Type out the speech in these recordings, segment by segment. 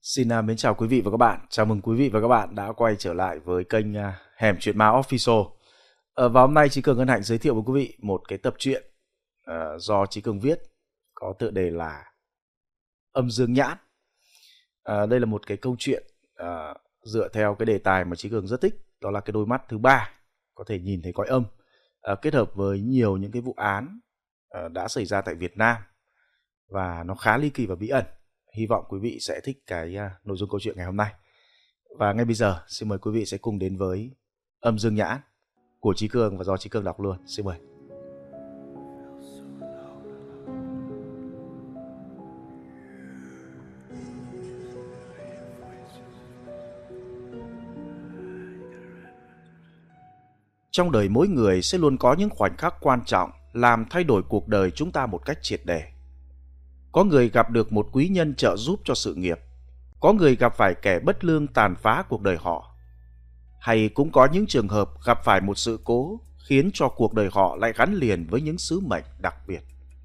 Mến chào quý vị và các bạn. Chào mừng quý vị và các bạn đã quay trở lại với kênh Hẻm Chuyện Ma Official. Và hôm nay Chí Cường hân hạnh giới thiệu với quý vị một cái tập truyện do Chí Cường viết, có tựa đề là Âm Dương Nhãn. Đây là một cái câu chuyện dựa theo cái đề tài mà Chí Cường rất thích, đó là cái đôi mắt thứ ba có thể nhìn thấy cõi âm, kết hợp với nhiều những cái vụ án đã xảy ra tại Việt Nam, và nó khá ly kỳ và bí ẩn. Hy vọng quý vị sẽ thích cái nội dung câu chuyện ngày hôm nay. Và ngay bây giờ xin mời quý vị sẽ cùng đến với Âm Dương Nhãn của Chí Cường và do Chí Cường đọc luôn. Xin mời. Trong đời mỗi người sẽ luôn có những khoảnh khắc quan trọng làm thay đổi cuộc đời chúng ta một cách triệt để. Có người gặp được một quý nhân trợ giúp cho sự nghiệp, có người gặp phải kẻ bất lương tàn phá cuộc đời họ, hay cũng có những trường hợp gặp phải một sự cố khiến cho cuộc đời họ lại gắn liền với những sứ mệnh đặc biệt.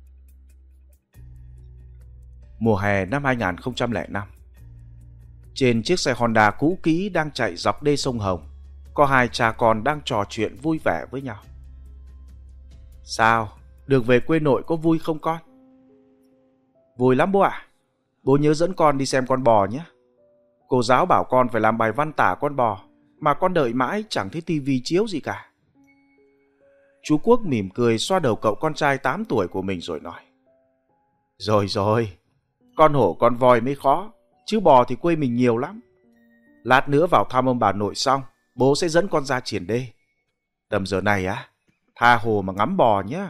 Mùa hè năm 2005, trên chiếc xe Honda cũ kỹ đang chạy dọc đê sông Hồng, có hai cha con đang trò chuyện vui vẻ với nhau. Sao, được về quê nội có vui không con? Vui lắm bố ạ. Bố nhớ dẫn con đi xem con bò nhé. Cô giáo bảo con phải làm bài văn tả con bò, mà con đợi mãi chẳng thấy tivi chiếu gì cả. Chú Quốc mỉm cười xoa đầu cậu con trai 8 tuổi của mình rồi nói: Rồi, con hổ con voi mới khó, chứ bò thì quê mình nhiều lắm. Lát nữa vào thăm ông bà nội xong, bố sẽ dẫn con ra triển đê. Tầm giờ này tha hồ mà ngắm bò nhé.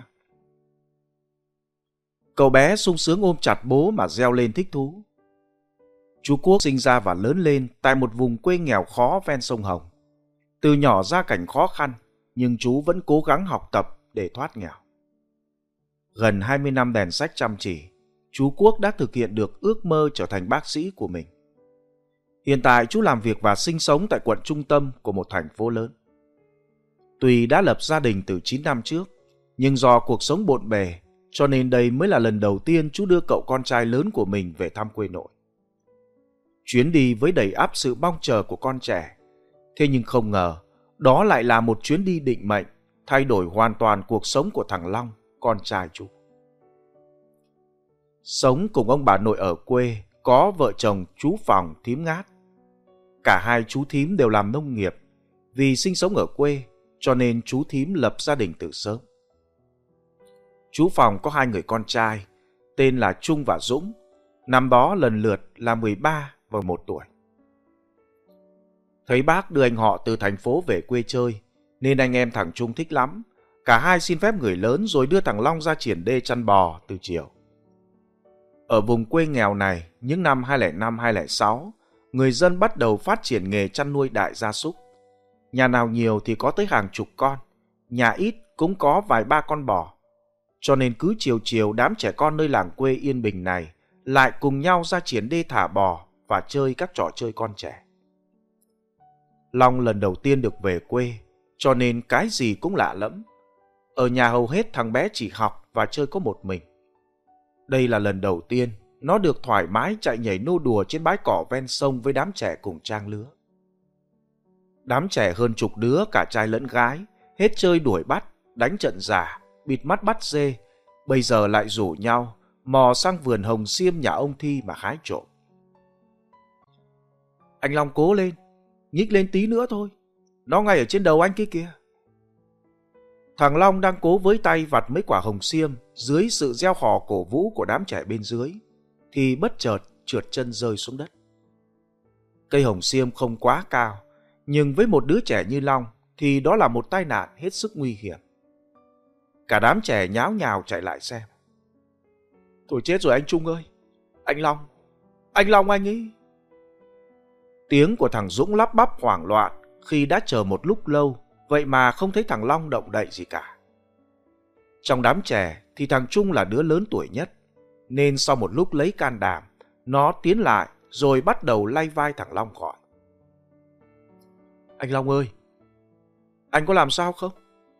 Cậu bé sung sướng ôm chặt bố mà reo lên thích thú. Chú Quốc sinh ra và lớn lên tại một vùng quê nghèo khó ven sông Hồng. Từ nhỏ gia cảnh khó khăn, nhưng chú vẫn cố gắng học tập để thoát nghèo. Gần 20 năm đèn sách chăm chỉ, chú Quốc đã thực hiện được ước mơ trở thành bác sĩ của mình. Hiện tại chú làm việc và sinh sống tại quận trung tâm của một thành phố lớn. Tuy đã lập gia đình từ 9 năm trước, nhưng do cuộc sống bộn bề, cho nên đây mới là lần đầu tiên chú đưa cậu con trai lớn của mình về thăm quê nội. Chuyến đi với đầy ắp sự mong chờ của con trẻ, thế nhưng không ngờ đó lại là một chuyến đi định mệnh, thay đổi hoàn toàn cuộc sống của thằng Long, con trai chú. Sống cùng ông bà nội ở quê có vợ chồng chú Phòng, thím Ngát. Cả hai chú thím đều làm nông nghiệp. Vì sinh sống ở quê cho nên chú thím lập gia đình từ sớm. Chú Phòng có 2 người con trai, tên là Trung và Dũng, năm đó lần lượt là 13 và 1 tuổi. Thấy bác đưa anh họ từ thành phố về quê chơi, nên anh em thằng Trung thích lắm. Cả hai xin phép người lớn rồi đưa thằng Long ra triển đê chăn bò từ chiều. Ở vùng quê nghèo này, những năm 2005-2006, người dân bắt đầu phát triển nghề chăn nuôi đại gia súc. Nhà nào nhiều thì có tới hàng chục con, nhà ít cũng có vài ba con bò. Cho nên cứ chiều đám trẻ con nơi làng quê yên bình này lại cùng nhau ra triển đê thả bò và chơi các trò chơi con trẻ. Long lần đầu tiên được về quê, cho nên cái gì cũng lạ lẫm. Ở nhà hầu hết thằng bé chỉ học và chơi có một mình. Đây là lần đầu tiên nó được thoải mái chạy nhảy nô đùa trên bãi cỏ ven sông với đám trẻ cùng trang lứa. Đám trẻ hơn chục đứa cả trai lẫn gái, hết chơi đuổi bắt, đánh trận giả, bịt mắt bắt dê, bây giờ lại rủ nhau mò sang vườn hồng xiêm nhà ông Thi mà hái trộm. Anh Long cố lên, nhích lên tí nữa thôi, nó ngay ở trên đầu anh kia kìa. Thằng Long đang cố với tay vặt mấy quả hồng xiêm dưới sự reo hò cổ vũ của đám trẻ bên dưới, thì bất chợt trượt chân rơi xuống đất. Cây hồng xiêm không quá cao, nhưng với một đứa trẻ như Long thì đó là một tai nạn hết sức nguy hiểm. Cả đám trẻ nháo nhào chạy lại xem. Thôi chết rồi anh Trung ơi! Anh Long anh ấy! Tiếng của thằng Dũng lắp bắp hoảng loạn khi đã chờ một lúc lâu, vậy mà không thấy thằng Long động đậy gì cả. Trong đám trẻ thì thằng Trung là đứa lớn tuổi nhất, nên sau một lúc lấy can đảm, nó tiến lại rồi bắt đầu lay vai thằng Long gọi. Anh Long ơi! Anh có làm sao không?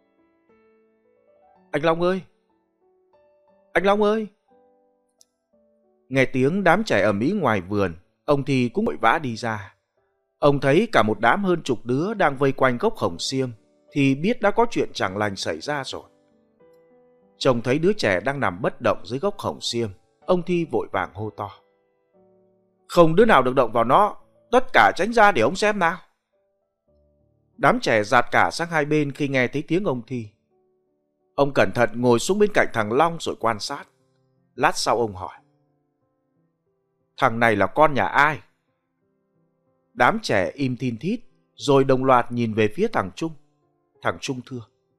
Anh Long ơi! Anh Long ơi! Nghe tiếng đám trẻ ầm ĩ ngoài vườn, ông Thi cũng vội vã đi ra. Ông thấy cả một đám hơn chục đứa đang vây quanh gốc hồng xiêm thì biết đã có chuyện chẳng lành xảy ra rồi. Trông thấy đứa trẻ đang nằm bất động dưới gốc hồng xiêm, ông Thi vội vàng hô to: "Không đứa nào được động vào nó, tất cả tránh ra để ông xem nào." Đám trẻ dạt cả sang hai bên khi nghe thấy tiếng ông Thi. Ông cẩn thận ngồi xuống bên cạnh thằng Long rồi quan sát. Lát sau ông hỏi: "Thằng này là con nhà ai?" Đám trẻ im thin thít rồi đồng loạt nhìn về phía thằng Trung. Thằng Trung thưa: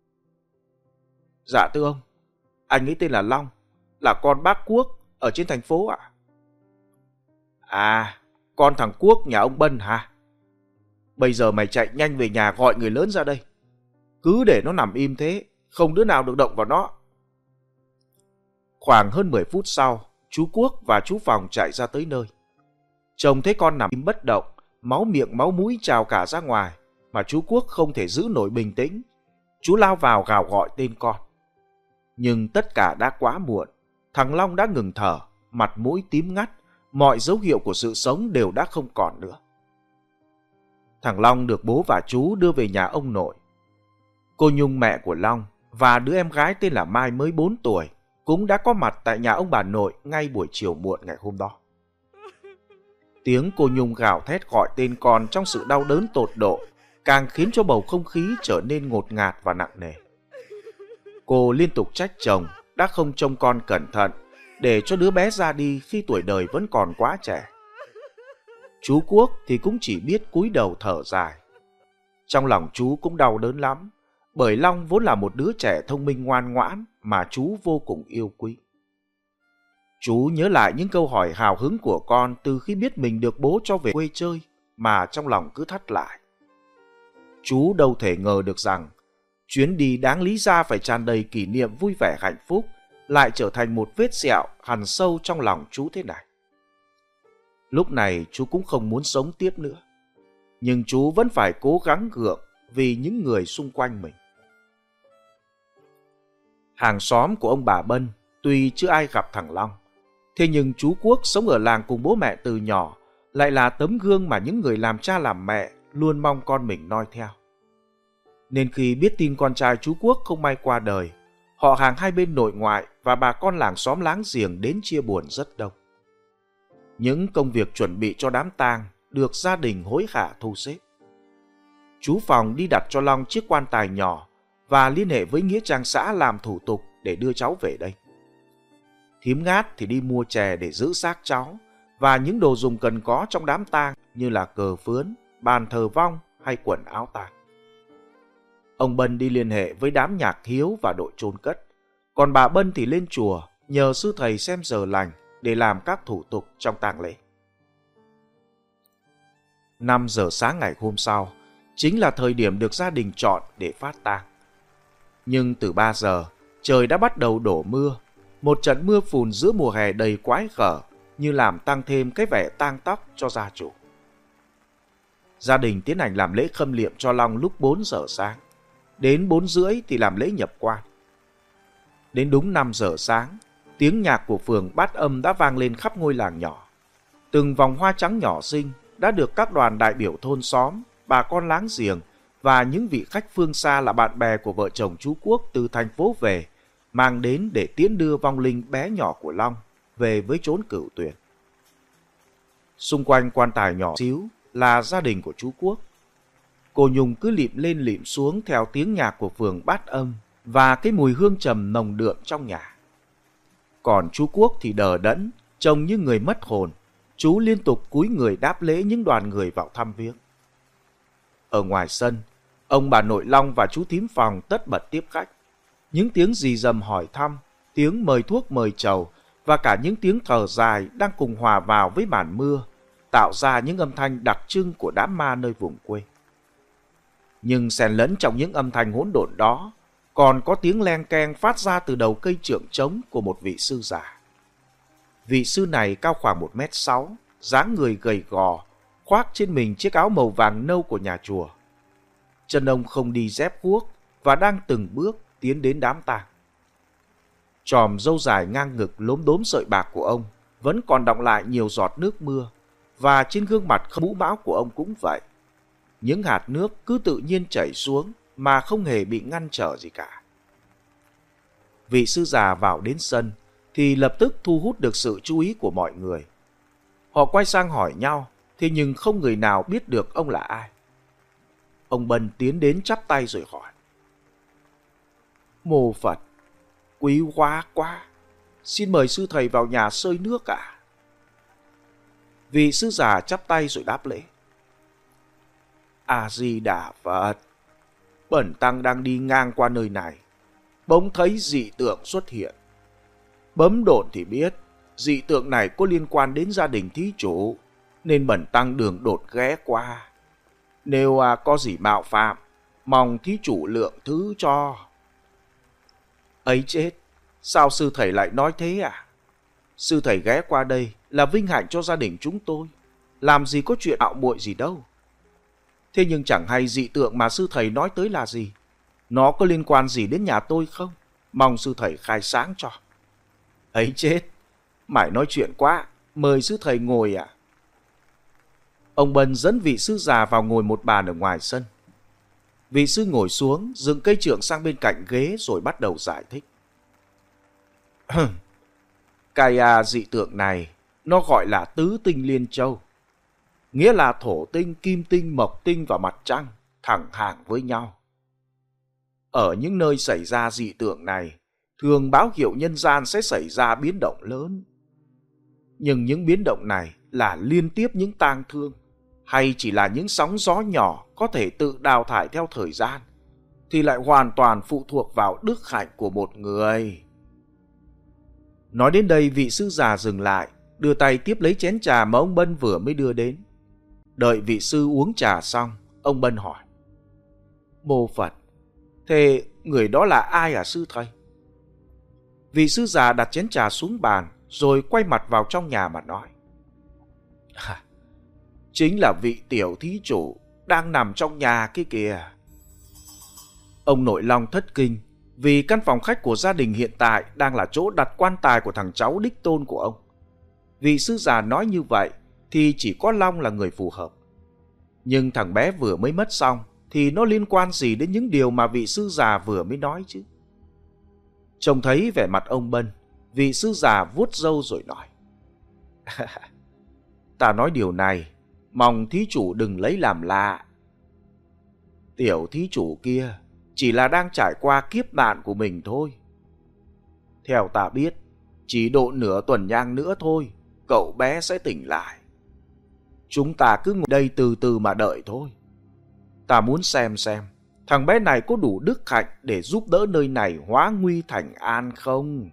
"Dạ thưa ông, anh ấy tên là Long, là con bác Quốc ở trên thành phố ạ." "À, con thằng Quốc nhà ông Bân hả? Bây giờ mày chạy nhanh về nhà gọi người lớn ra đây. Cứ để nó nằm im thế, không đứa nào được động vào nó." Khoảng hơn 10 phút sau, chú Quốc và chú Phòng chạy ra tới nơi. Trông thấy con nằm im bất động, máu miệng máu mũi trào cả ra ngoài, mà chú Quốc không thể giữ nổi bình tĩnh. Chú lao vào gào gọi tên con. Nhưng tất cả đã quá muộn. Thằng Long đã ngừng thở, mặt mũi tím ngắt, mọi dấu hiệu của sự sống đều đã không còn nữa. Thằng Long được bố và chú đưa về nhà ông nội. Cô Nhung, mẹ của Long, và đứa em gái tên là Mai mới 4 tuổi cũng đã có mặt tại nhà ông bà nội ngay buổi chiều muộn ngày hôm đó. Tiếng cô Nhung gào thét gọi tên con trong sự đau đớn tột độ càng khiến cho bầu không khí trở nên ngột ngạt và nặng nề. Cô liên tục trách chồng đã không trông con cẩn thận để cho đứa bé ra đi khi tuổi đời vẫn còn quá trẻ. Chú Quốc thì cũng chỉ biết cúi đầu thở dài. Trong lòng chú cũng đau đớn lắm, bởi Long vốn là một đứa trẻ thông minh ngoan ngoãn mà chú vô cùng yêu quý. Chú nhớ lại những câu hỏi hào hứng của con từ khi biết mình được bố cho về quê chơi mà trong lòng cứ thắt lại. Chú đâu thể ngờ được rằng chuyến đi đáng lý ra phải tràn đầy kỷ niệm vui vẻ hạnh phúc lại trở thành một vết sẹo hằn sâu trong lòng chú thế này. Lúc này chú cũng không muốn sống tiếp nữa, nhưng chú vẫn phải cố gắng gượng vì những người xung quanh mình. Hàng xóm của ông bà Bân tuy chưa ai gặp thằng Long, thế nhưng chú Quốc sống ở làng cùng bố mẹ từ nhỏ lại là tấm gương mà những người làm cha làm mẹ luôn mong con mình noi theo. Nên khi biết tin con trai chú Quốc không may qua đời, họ hàng hai bên nội ngoại và bà con làng xóm láng giềng đến chia buồn rất đông. Những công việc chuẩn bị cho đám tang được gia đình hối hả thu xếp. Chú Phòng đi đặt cho Long chiếc quan tài nhỏ và liên hệ với nghĩa trang xã làm thủ tục để đưa cháu về đây. Thím Ngát thì đi mua chè để giữ xác cháu và những đồ dùng cần có trong đám tang như là cờ phướn, bàn thờ vong hay quần áo tang. Ông Bân đi liên hệ với đám nhạc hiếu và đội chôn cất, còn bà Bân thì lên chùa nhờ sư thầy xem giờ lành để làm các thủ tục trong tang lễ. 5 giờ sáng ngày hôm sau chính là thời điểm được gia đình chọn để phát tang. Nhưng từ 3 giờ, trời đã bắt đầu đổ mưa, một trận mưa phùn giữa mùa hè đầy quái gở như làm tăng thêm cái vẻ tang tóc cho gia chủ. Gia đình tiến hành làm lễ khâm liệm cho Long lúc 4 giờ sáng, đến 4 rưỡi thì làm lễ nhập quan. Đến đúng 5 giờ sáng, tiếng nhạc của phường Bát Âm đã vang lên khắp ngôi làng nhỏ. Từng vòng hoa trắng nhỏ xinh đã được các đoàn đại biểu thôn xóm, bà con láng giềng và những vị khách phương xa là bạn bè của vợ chồng chú Quốc từ thành phố về, mang đến để tiễn đưa vong linh bé nhỏ của Long về với chốn cửu tuyền. Xung quanh quan tài nhỏ xíu là gia đình của chú Quốc. Cô Nhung cứ lịm lên lịm xuống theo tiếng nhạc của phường Bát Âm và cái mùi hương trầm nồng đượm trong nhà. Còn chú Quốc thì đờ đẫn, trông như người mất hồn. Chú liên tục cúi người đáp lễ những đoàn người vào thăm viếng. Ở ngoài sân, ông bà nội Long và chú thím Phòng tất bật tiếp khách. Những tiếng rì rầm hỏi thăm, tiếng mời thuốc mời trầu và cả những tiếng thở dài đang cùng hòa vào với màn mưa, tạo ra những âm thanh đặc trưng của đám ma nơi vùng quê. Nhưng xen lẫn trong những âm thanh hỗn độn đó, còn có tiếng len keng phát ra từ đầu cây trượng trống của một vị sư già. Vị sư này cao khoảng 1m6, dáng người gầy gò, khoác trên mình chiếc áo màu vàng nâu của nhà chùa. Chân ông không đi dép guốc và đang từng bước tiến đến đám tang. Chòm râu dài ngang ngực lốm đốm sợi bạc của ông vẫn còn đọng lại nhiều giọt nước mưa, và trên gương mặt không mũ mão của ông cũng vậy. Những hạt nước cứ tự nhiên chảy xuống mà không hề bị ngăn trở gì cả. Vị sư già vào đến sân thì lập tức thu hút được sự chú ý của mọi người. Họ quay sang hỏi nhau, thế nhưng không người nào biết được ông là ai. Ông Bân tiến đến chắp tay rồi hỏi: Mô Phật, quý hóa quá, xin mời sư thầy vào nhà sơi nước ạ. Vị sư già chắp tay rồi đáp lễ: A Di Đà Phật, bần tăng đang đi ngang qua nơi này, bỗng thấy dị tượng xuất hiện. Bấm độn thì biết dị tượng này có liên quan đến gia đình thí chủ, nên bần tăng đường đột ghé qua. Nếu có gì mạo phạm, mong thí chủ lượng thứ cho. Ấy chết, sao sư thầy lại nói thế à? Sư thầy ghé qua đây là vinh hạnh cho gia đình chúng tôi, làm gì có chuyện ạo muội gì đâu. Thế nhưng chẳng hay dị tượng mà sư thầy nói tới là gì? Nó có liên quan gì đến nhà tôi không? Mong sư thầy khai sáng cho. Ấy chết, mải nói chuyện quá, mời sư thầy ngồi ạ. Ông Bân dẫn vị sư già vào ngồi một bàn ở ngoài sân. Vị sư ngồi xuống, dựng cây trượng sang bên cạnh ghế rồi bắt đầu giải thích. Cái dị tượng này, nó gọi là tứ tinh liên châu. Nghĩa là thổ tinh, kim tinh, mộc tinh và mặt trăng thẳng hàng với nhau. Ở những nơi xảy ra dị tượng này, thường báo hiệu nhân gian sẽ xảy ra biến động lớn. Nhưng những biến động này là liên tiếp những tang thương, hay chỉ là những sóng gió nhỏ có thể tự đào thải theo thời gian, thì lại hoàn toàn phụ thuộc vào đức hạnh của một người. Nói đến đây, vị sư già dừng lại, đưa tay tiếp lấy chén trà mà ông Bân vừa mới đưa đến. Đợi vị sư uống trà xong, ông Bân hỏi: Mô Phật, thế người đó là ai hả sư thầy? Vị sư già đặt chén trà xuống bàn, rồi quay mặt vào trong nhà mà nói: Chính là vị tiểu thí chủ đang nằm trong nhà kia kìa. Ông nội Long thất kinh, vì căn phòng khách của gia đình hiện tại đang là chỗ đặt quan tài của thằng cháu đích tôn của ông. Vị sư già nói như vậy thì chỉ có Long là người phù hợp. Nhưng thằng bé vừa mới mất xong thì nó liên quan gì đến những điều mà vị sư già vừa mới nói chứ? Trông thấy vẻ mặt ông Bân, vị sư già vuốt râu rồi nói: Ta nói điều này, mong thí chủ đừng lấy làm lạ. Tiểu thí chủ kia chỉ là đang trải qua kiếp nạn của mình thôi. Theo ta biết, chỉ độ nửa tuần nhang nữa thôi, cậu bé sẽ tỉnh lại. Chúng ta cứ ngồi đây từ từ mà đợi thôi. Ta muốn xem thằng bé này có đủ đức hạnh để giúp đỡ nơi này hóa nguy thành an không?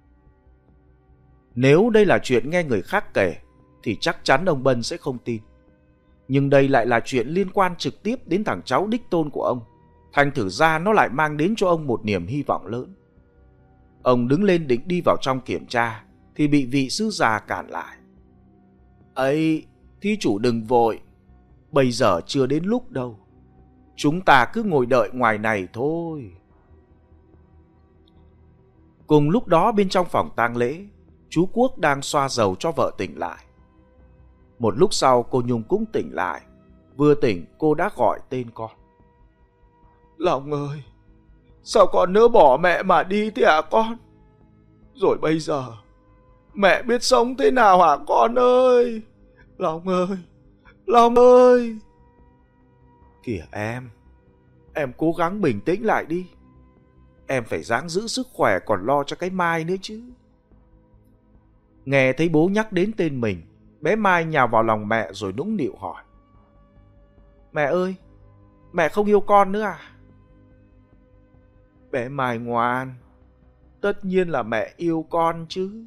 Nếu đây là chuyện nghe người khác kể thì chắc chắn ông Bân sẽ không tin. Nhưng đây lại là chuyện liên quan trực tiếp đến thằng cháu đích tôn của ông. Thành thử ra nó lại mang đến cho ông một niềm hy vọng lớn. Ông đứng lên định đi vào trong kiểm tra thì bị vị sư già cản lại. Ấy, thí chủ đừng vội, bây giờ chưa đến lúc đâu. Chúng ta cứ ngồi đợi ngoài này thôi. Cùng lúc đó bên trong phòng tang lễ, chú Quốc đang xoa dầu cho vợ tỉnh lại. Một lúc sau cô Nhung cũng tỉnh lại. Vừa tỉnh cô đã gọi tên con. Long ơi, sao con nỡ bỏ mẹ mà đi thế hả con? Rồi bây giờ mẹ biết sống thế nào hả con ơi? Long ơi, Long ơi. Kìa em cố gắng bình tĩnh lại đi. Em phải ráng giữ sức khỏe còn lo cho cái Mai nữa chứ. Nghe thấy bố nhắc đến tên mình, bé Mai nhào vào lòng mẹ rồi nũng nịu hỏi: Mẹ ơi, mẹ không yêu con nữa à? Bé Mai ngoan, tất nhiên là mẹ yêu con chứ.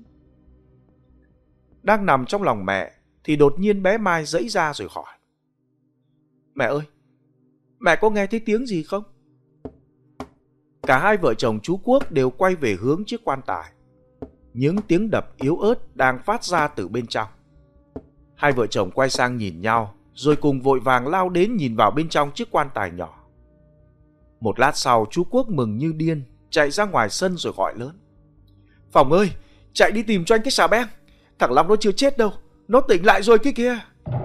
Đang nằm trong lòng mẹ thì đột nhiên bé Mai giãy ra rồi hỏi: Mẹ ơi, mẹ có nghe thấy tiếng gì không? Cả hai vợ chồng chú Quốc đều quay về hướng chiếc quan tài. Những tiếng đập yếu ớt đang phát ra từ bên trong. Hai vợ chồng quay sang nhìn nhau, rồi cùng vội vàng lao đến nhìn vào bên trong chiếc quan tài nhỏ. Một lát sau, chú Quốc mừng như điên, chạy ra ngoài sân rồi gọi lớn: Phòng ơi, chạy đi tìm cho anh cái xà beng. Thằng Long nó chưa chết đâu, nó tỉnh lại rồi kia kìa.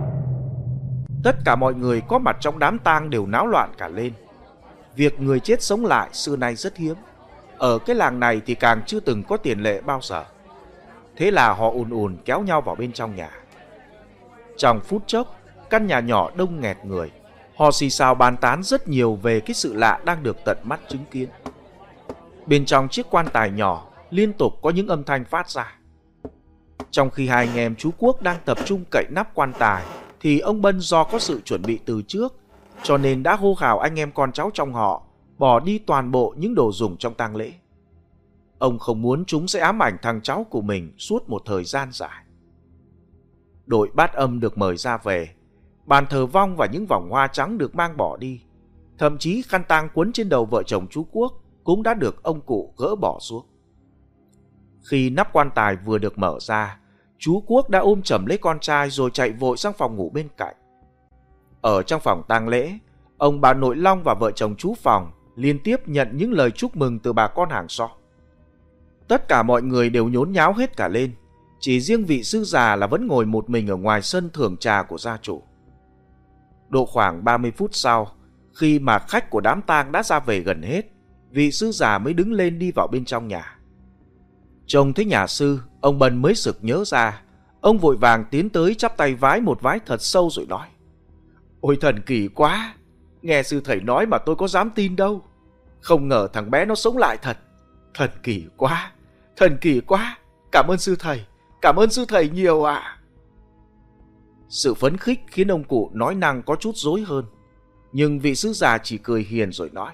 Tất cả mọi người có mặt trong đám tang đều náo loạn cả lên. Việc người chết sống lại xưa nay rất hiếm. Ở cái làng này thì càng chưa từng có tiền lệ bao giờ. Thế là họ ùn ùn kéo nhau vào bên trong nhà. Trong phút chốc, căn nhà nhỏ đông nghẹt người. Họ xì xào bàn tán rất nhiều về cái sự lạ đang được tận mắt chứng kiến. Bên trong chiếc quan tài nhỏ liên tục có những âm thanh phát ra. Trong khi hai anh em chú Quốc đang tập trung cậy nắp quan tài, thì ông Bân do có sự chuẩn bị từ trước, cho nên đã hô hào anh em con cháu trong họ bỏ đi toàn bộ những đồ dùng trong tang lễ. Ông không muốn chúng sẽ ám ảnh thằng cháu của mình suốt một thời gian dài. Đội bát âm được mời ra về, bàn thờ vong và những vòng hoa trắng được mang bỏ đi. Thậm chí khăn tang quấn trên đầu vợ chồng chú Quốc cũng đã được ông cụ gỡ bỏ xuống. Khi nắp quan tài vừa được mở ra, chú Quốc đã ôm chầm lấy con trai rồi chạy vội sang phòng ngủ bên cạnh. Ở trong phòng tang lễ, ông bà nội Long và vợ chồng chú Phòng liên tiếp nhận những lời chúc mừng từ bà con hàng xóm. Tất cả mọi người đều nhốn nháo hết cả lên, chỉ riêng vị sư già là vẫn ngồi một mình ở ngoài sân thưởng trà của gia chủ. Độ khoảng 30 phút sau, khi mà khách của đám tang đã ra về gần hết, vị sư già mới đứng lên đi vào bên trong nhà. Trông thấy nhà sư, ông Bân mới sực nhớ ra. Ông vội vàng tiến tới chắp tay vái một vái thật sâu rồi nói: Ôi thần kỳ quá, nghe sư thầy nói mà tôi có dám tin đâu. Không ngờ thằng bé nó sống lại thật. Thần kỳ quá, thần kỳ quá. Cảm ơn sư thầy nhiều ạ. Sự phấn khích khiến ông cụ nói năng có chút dối hơn. Nhưng vị sư già chỉ cười hiền rồi nói: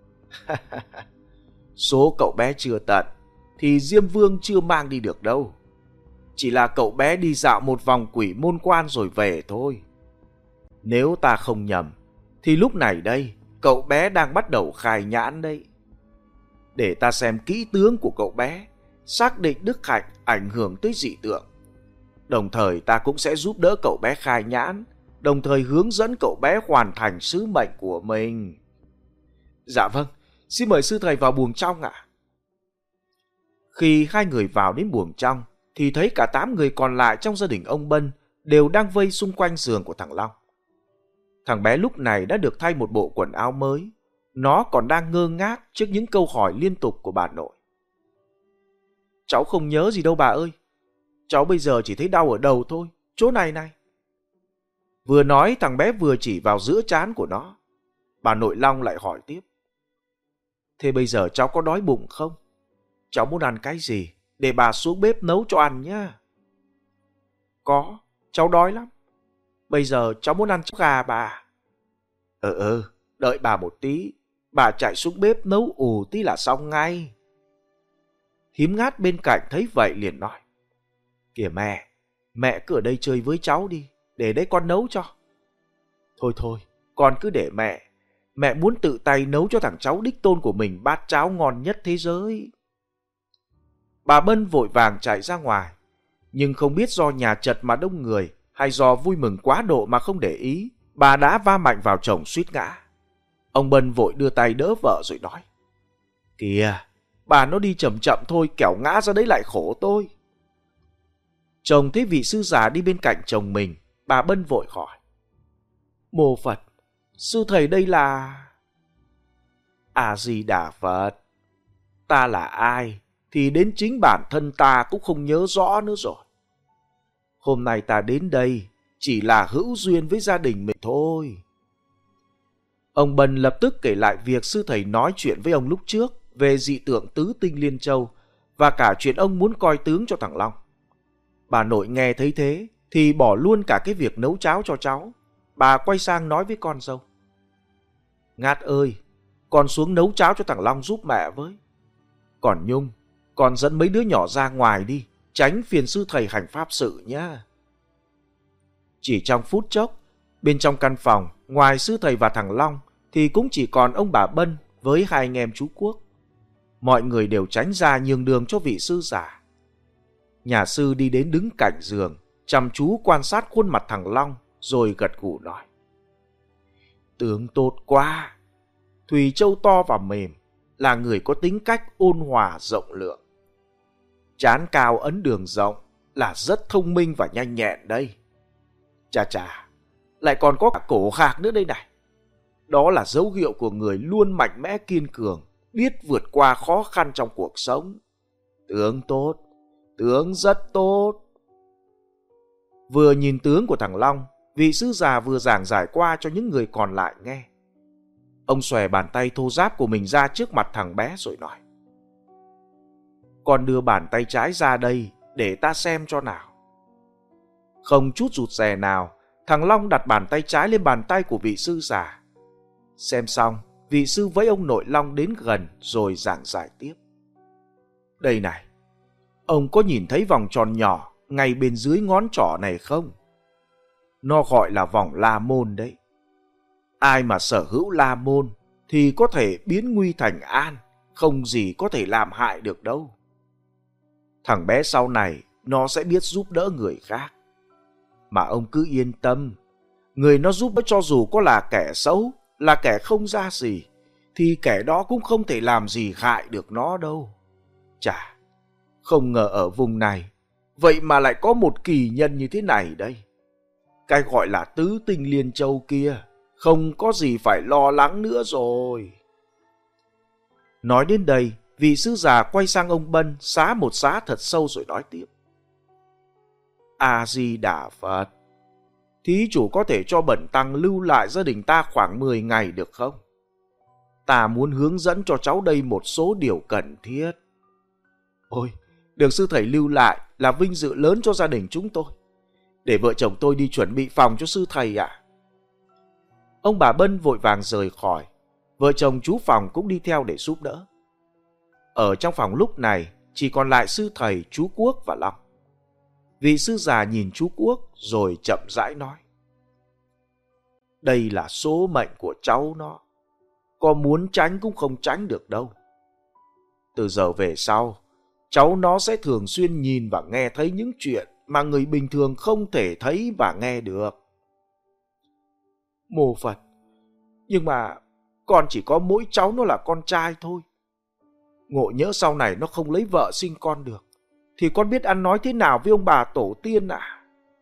Số cậu bé chưa tận thì Diêm Vương chưa mang đi được đâu. Chỉ là cậu bé đi dạo một vòng quỷ môn quan rồi về thôi. Nếu ta không nhầm thì lúc này đây cậu bé đang bắt đầu khai nhãn đấy. Để ta xem kỹ tướng của cậu bé, xác định đức hạnh ảnh hưởng tới dị tượng. Đồng thời ta cũng sẽ giúp đỡ cậu bé khai nhãn, đồng thời hướng dẫn cậu bé hoàn thành sứ mệnh của mình. Dạ vâng, xin mời sư thầy vào buồng trong ạ. Khi hai người vào đến buồng trong thì thấy cả 8 người còn lại trong gia đình ông Bân đều đang vây xung quanh giường của thằng Long. Thằng bé lúc này đã được thay một bộ quần áo mới. Nó còn đang ngơ ngác trước những câu hỏi liên tục của bà nội. Cháu không nhớ gì đâu bà ơi. Cháu bây giờ chỉ thấy đau ở đầu thôi, chỗ này này. Vừa nói thằng bé vừa chỉ vào giữa trán của nó. Bà nội Long lại hỏi tiếp: Thế bây giờ cháu có đói bụng không? Cháu muốn ăn cái gì để bà xuống bếp nấu cho ăn nhá. Có, cháu đói lắm. Bây giờ cháu muốn ăn cháo gà bà. Đợi bà một tí, bà chạy xuống bếp nấu ù tí là xong ngay. Thím Ngát bên cạnh thấy vậy liền nói: Kìa mẹ cứ ở đây chơi với cháu đi, để đấy con nấu cho. Thôi, con cứ để mẹ muốn tự tay nấu cho thằng cháu đích tôn của mình bát cháo ngon nhất thế giới. Bà Bân vội vàng chạy ra ngoài, nhưng không biết do nhà chật mà đông người hay do vui mừng quá độ mà không để ý, bà đã va mạnh vào chồng suýt ngã. Ông Bân vội đưa tay đỡ vợ rồi nói: Kìa, bà nó đi chậm chậm thôi, kẻo ngã ra đấy lại khổ tôi. Chồng thấy vị sư già đi bên cạnh chồng mình, bà Bân vội hỏi: Mô Phật, sư thầy đây là... A Di Đà Phật, ta là ai thì đến chính bản thân ta cũng không nhớ rõ nữa rồi. Hôm nay ta đến đây chỉ là hữu duyên với gia đình mình thôi. Ông Bân lập tức kể lại việc sư thầy nói chuyện với ông lúc trước về dị tượng tứ tinh Liên Châu và cả chuyện ông muốn coi tướng cho thằng Long. Bà nội nghe thấy thế thì bỏ luôn cả cái việc nấu cháo cho cháu. Bà quay sang nói với con dâu: Ngát ơi, con xuống nấu cháo cho thằng Long giúp mẹ với. Còn Nhung, con dẫn mấy đứa nhỏ ra ngoài đi, tránh phiền sư thầy hành pháp sự nhá. Chỉ trong phút chốc, bên trong căn phòng, ngoài sư thầy và thằng Long thì cũng chỉ còn ông bà Bân với hai anh em chú Quốc. Mọi người đều tránh ra nhường đường cho vị sư giả. Nhà sư đi đến đứng cạnh giường, chăm chú quan sát khuôn mặt thằng Long rồi gật gù nói: Tướng tốt quá, Thùy Châu to và mềm, là người có tính cách ôn hòa rộng lượng. Trán cao ấn đường rộng, là rất thông minh và nhanh nhẹn đây. Chà, lại còn có cả cổ khạc nữa đây này. Đó là dấu hiệu của người luôn mạnh mẽ kiên cường, biết vượt qua khó khăn trong cuộc sống. Tướng tốt, tướng rất tốt. Vừa nhìn tướng của thằng Long, vị sư già vừa giảng giải qua cho những người còn lại nghe. Ông xòe bàn tay thô ráp của mình ra trước mặt thằng bé rồi nói: Con đưa bàn tay trái ra đây để ta xem cho nào. Không chút rụt rè nào, thằng Long đặt bàn tay trái lên bàn tay của vị sư già. Xem xong, vị sư vẫy ông nội Long đến gần rồi giảng giải tiếp. Đây này, ông có nhìn thấy vòng tròn nhỏ ngay bên dưới ngón trỏ này không? Nó gọi là vòng La Môn đấy. Ai mà sở hữu La Môn thì có thể biến nguy thành an, không gì có thể làm hại được đâu. Thằng bé sau này nó sẽ biết giúp đỡ người khác. Mà ông cứ yên tâm, người nó giúp đỡ cho dù có là kẻ xấu, là kẻ không ra gì, thì kẻ đó cũng không thể làm gì hại được nó đâu. Chà, không ngờ ở vùng này, vậy mà lại có một kỳ nhân như thế này đây. Cái gọi là tứ tinh liên châu kia, không có gì phải lo lắng nữa rồi. Nói đến đây, vị sư già quay sang ông Bân, xá một xá thật sâu rồi nói tiếp. A-di-đà Phật, thí chủ có thể cho bẩn tăng lưu lại gia đình ta khoảng 10 ngày được không? Ta muốn hướng dẫn cho cháu đây một số điều cần thiết. Ôi, được sư thầy lưu lại là vinh dự lớn cho gia đình chúng tôi. Để vợ chồng tôi đi chuẩn bị phòng cho sư thầy ạ. Ông bà Bân vội vàng rời khỏi. Vợ chồng chú Phòng cũng đi theo để giúp đỡ. Ở trong phòng lúc này chỉ còn lại sư thầy, chú Quốc và Long. Vị sư già nhìn chú Quốc rồi chậm rãi nói. Đây là số mệnh của cháu nó. Có muốn tránh cũng không tránh được đâu. Từ giờ về sau, cháu nó sẽ thường xuyên nhìn và nghe thấy những chuyện mà người bình thường không thể thấy và nghe được. Mô Phật, nhưng mà con chỉ có mỗi cháu nó là con trai thôi. Ngộ nhỡ sau này nó không lấy vợ sinh con được, thì con biết ăn nói thế nào với ông bà tổ tiên ạ?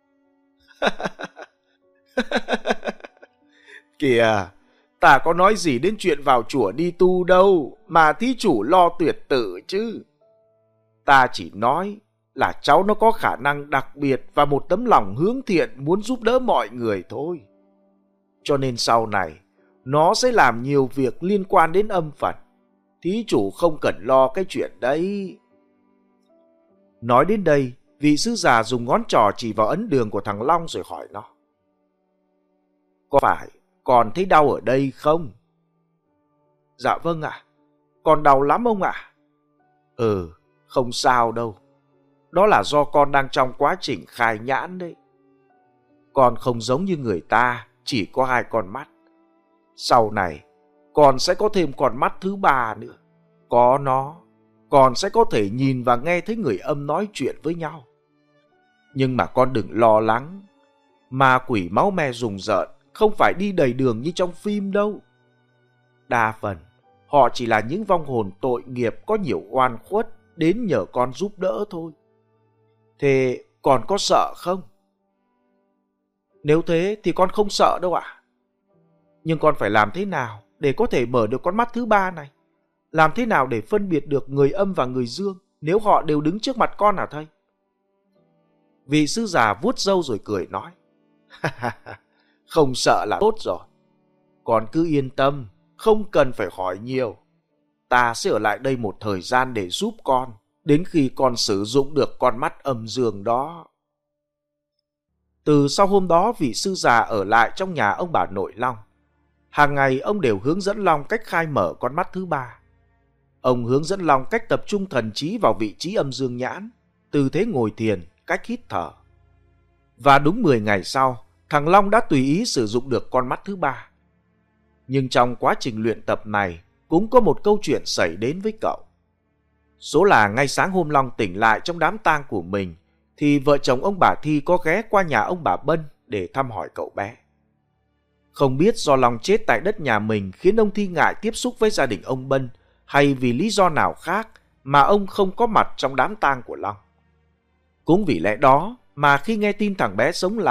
Kìa, ta có nói gì đến chuyện vào chùa đi tu đâu, mà thí chủ lo tuyệt tự chứ. Ta chỉ nói là cháu nó có khả năng đặc biệt và một tấm lòng hướng thiện muốn giúp đỡ mọi người thôi. Cho nên sau này, nó sẽ làm nhiều việc liên quan đến âm Phật. Thí chủ không cần lo cái chuyện đấy. Nói đến đây, vị sư già dùng ngón trỏ chỉ vào ấn đường của thằng Long rồi hỏi nó. Có phải còn thấy đau ở đây không? Dạ vâng ạ. Còn đau lắm ông ạ? Không sao đâu. Đó là do con đang trong quá trình khai nhãn đấy. Con không giống như người ta, chỉ có 2 con mắt. Sau này, con sẽ có thêm con mắt thứ 3 nữa. Có nó, con sẽ có thể nhìn và nghe thấy người âm nói chuyện với nhau. Nhưng mà con đừng lo lắng. Ma quỷ máu me rùng rợn không phải đi đầy đường như trong phim đâu. Đa phần, họ chỉ là những vong hồn tội nghiệp có nhiều oan khuất đến nhờ con giúp đỡ thôi. Thế con có sợ không? Nếu thế thì con không sợ đâu ạ. Nhưng con phải làm thế nào để có thể mở được con mắt thứ 3 này? Làm thế nào để phân biệt được người âm và người dương nếu họ đều đứng trước mặt con hả thầy? Vị sư già vuốt râu rồi cười nói. Không sợ là tốt rồi. Con cứ yên tâm, không cần phải hỏi nhiều. Ta sẽ ở lại đây một thời gian để giúp con, đến khi con sử dụng được con mắt âm dương đó. Từ sau hôm đó, vị sư già ở lại trong nhà ông bà nội Long. Hàng ngày ông đều hướng dẫn Long cách khai mở con mắt thứ 3. Ông hướng dẫn Long cách tập trung thần trí vào vị trí âm dương nhãn, tư thế ngồi thiền, cách hít thở. Và đúng 10 ngày sau, thằng Long đã tùy ý sử dụng được con mắt thứ 3. Nhưng trong quá trình luyện tập này, cũng có một câu chuyện xảy đến với cậu. Số là ngay sáng hôm Long tỉnh lại trong đám tang của mình, thì vợ chồng ông bà Thi có ghé qua nhà ông bà Bân để thăm hỏi cậu bé. Không biết do Long chết tại đất nhà mình khiến ông Thi ngại tiếp xúc với gia đình ông Bân, hay vì lý do nào khác mà ông không có mặt trong đám tang của Long. Cũng vì lẽ đó mà khi nghe tin thằng bé sống lại,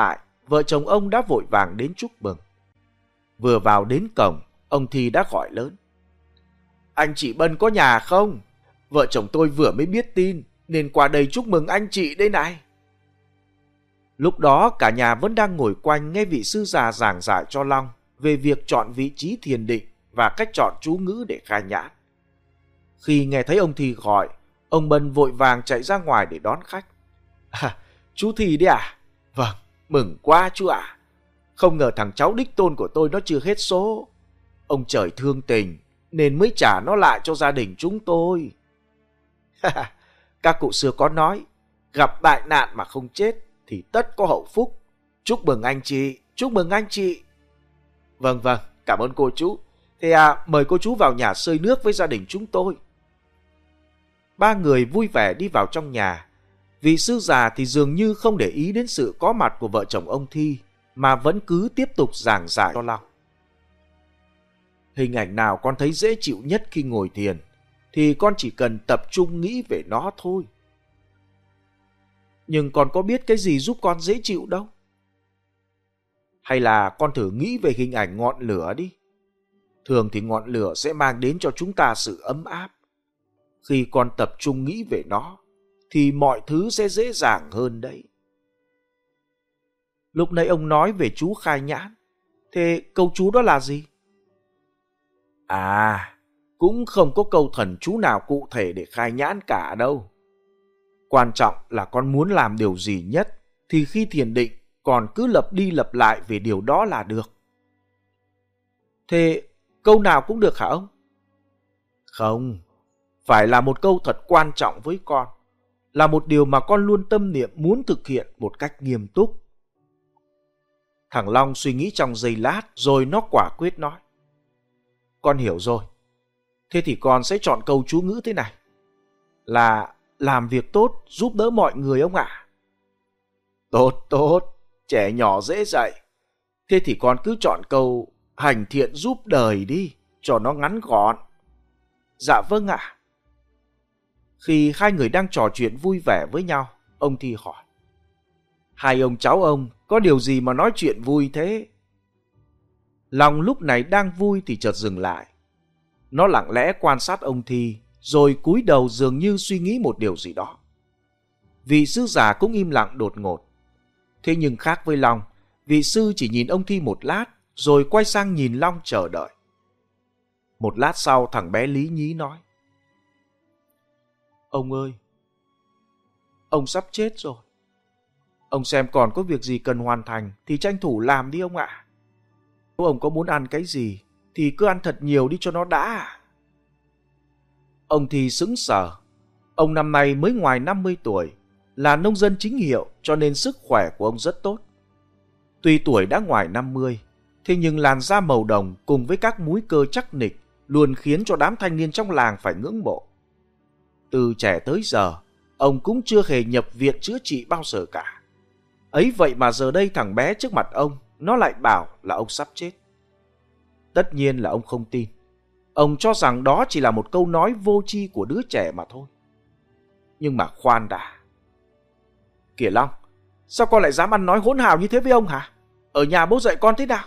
vợ chồng ông đã vội vàng đến chúc mừng. Vừa vào đến cổng, ông Thi đã gọi lớn: "Anh chị Bân có nhà không? Vợ chồng tôi vừa mới biết tin, nên qua đây chúc mừng anh chị đây này." Lúc đó cả nhà vẫn đang ngồi quanh nghe vị sư già giảng giải cho Long về việc chọn vị trí thiền định và cách chọn chú ngữ để khai nhãn. Khi nghe thấy ông Thi gọi, ông Bân vội vàng chạy ra ngoài để đón khách. Chú Thi đấy à? Vâng, mừng quá chú ạ. Không ngờ thằng cháu đích tôn của tôi nó chưa hết số. Ông trời thương tình nên mới trả nó lại cho gia đình chúng tôi. Các cụ xưa có nói, gặp đại nạn mà không chết thì tất có hậu phúc. Chúc mừng anh chị, chúc mừng anh chị. Vâng, cảm ơn cô chú. Thế mời cô chú vào nhà xơi nước với gia đình chúng tôi. Ba người vui vẻ đi vào trong nhà. Vị sư già thì dường như không để ý đến sự có mặt của vợ chồng ông Thi, mà vẫn cứ tiếp tục giảng giải cho Long. Hình ảnh nào con thấy dễ chịu nhất khi ngồi thiền, thì con chỉ cần tập trung nghĩ về nó thôi. Nhưng con có biết cái gì giúp con dễ chịu đâu. Hay là con thử nghĩ về hình ảnh ngọn lửa đi. Thường thì ngọn lửa sẽ mang đến cho chúng ta sự ấm áp. Khi con tập trung nghĩ về nó, thì mọi thứ sẽ dễ dàng hơn đấy. Lúc nãy ông nói về chú khai nhãn. Thế câu chú đó là gì? Cũng không có câu thần chú nào cụ thể để khai nhãn cả đâu. Quan trọng là con muốn làm điều gì nhất, thì khi thiền định còn cứ lặp đi lặp lại về điều đó là được. Thế câu nào cũng được hả ông? Không, phải là một câu thật quan trọng với con, là một điều mà con luôn tâm niệm muốn thực hiện một cách nghiêm túc. Thằng Long suy nghĩ trong giây lát rồi nó quả quyết nói: Con hiểu rồi. Thế thì con sẽ chọn câu chú ngữ thế này, là làm việc tốt giúp đỡ mọi người ông ạ. Tốt, trẻ nhỏ dễ dạy. Thế thì con cứ chọn câu hành thiện giúp đời đi, cho nó ngắn gọn. Dạ vâng ạ. Khi hai người đang trò chuyện vui vẻ với nhau, ông Thi hỏi: Hai ông cháu ông có điều gì mà nói chuyện vui thế? Long lúc này đang vui thì chợt dừng lại. Nó lặng lẽ quan sát ông Thi, rồi cúi đầu dường như suy nghĩ một điều gì đó. Vị sư già cũng im lặng đột ngột. Thế nhưng khác với Long, vị sư chỉ nhìn ông Thi một lát, rồi quay sang nhìn Long chờ đợi. Một lát sau thằng bé lý nhí nói: Ông ơi, ông sắp chết rồi. Ông xem còn có việc gì cần hoàn thành thì tranh thủ làm đi ông ạ. Nếu ông có muốn ăn cái gì thì cứ ăn thật nhiều đi cho nó đã. Ông Thi sững sờ. Ông năm nay mới ngoài 50 tuổi, là nông dân chính hiệu cho nên sức khỏe của ông rất tốt. Tuy tuổi đã ngoài 50, thế nhưng làn da màu đồng cùng với các múi cơ chắc nịch luôn khiến cho đám thanh niên trong làng phải ngưỡng mộ. Từ trẻ tới giờ, ông cũng chưa hề nhập viện chữa trị bao giờ cả. Ấy vậy mà giờ đây thằng bé trước mặt ông, nó lại bảo là ông sắp chết. Tất nhiên là ông không tin. Ông cho rằng đó chỉ là một câu nói vô tri của đứa trẻ mà thôi. Nhưng mà khoan đã. Kìa Long, sao con lại dám ăn nói hỗn hào như thế với ông hả? Ở nhà bố dạy con thế nào?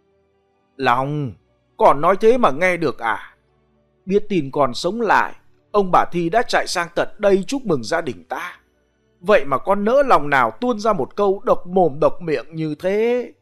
Long, con nói thế mà nghe được à? Biết tin con sống lại, ông bà Thi đã chạy sang tận đây chúc mừng gia đình ta. Vậy mà con nỡ lòng nào tuôn ra một câu độc mồm độc miệng như thế?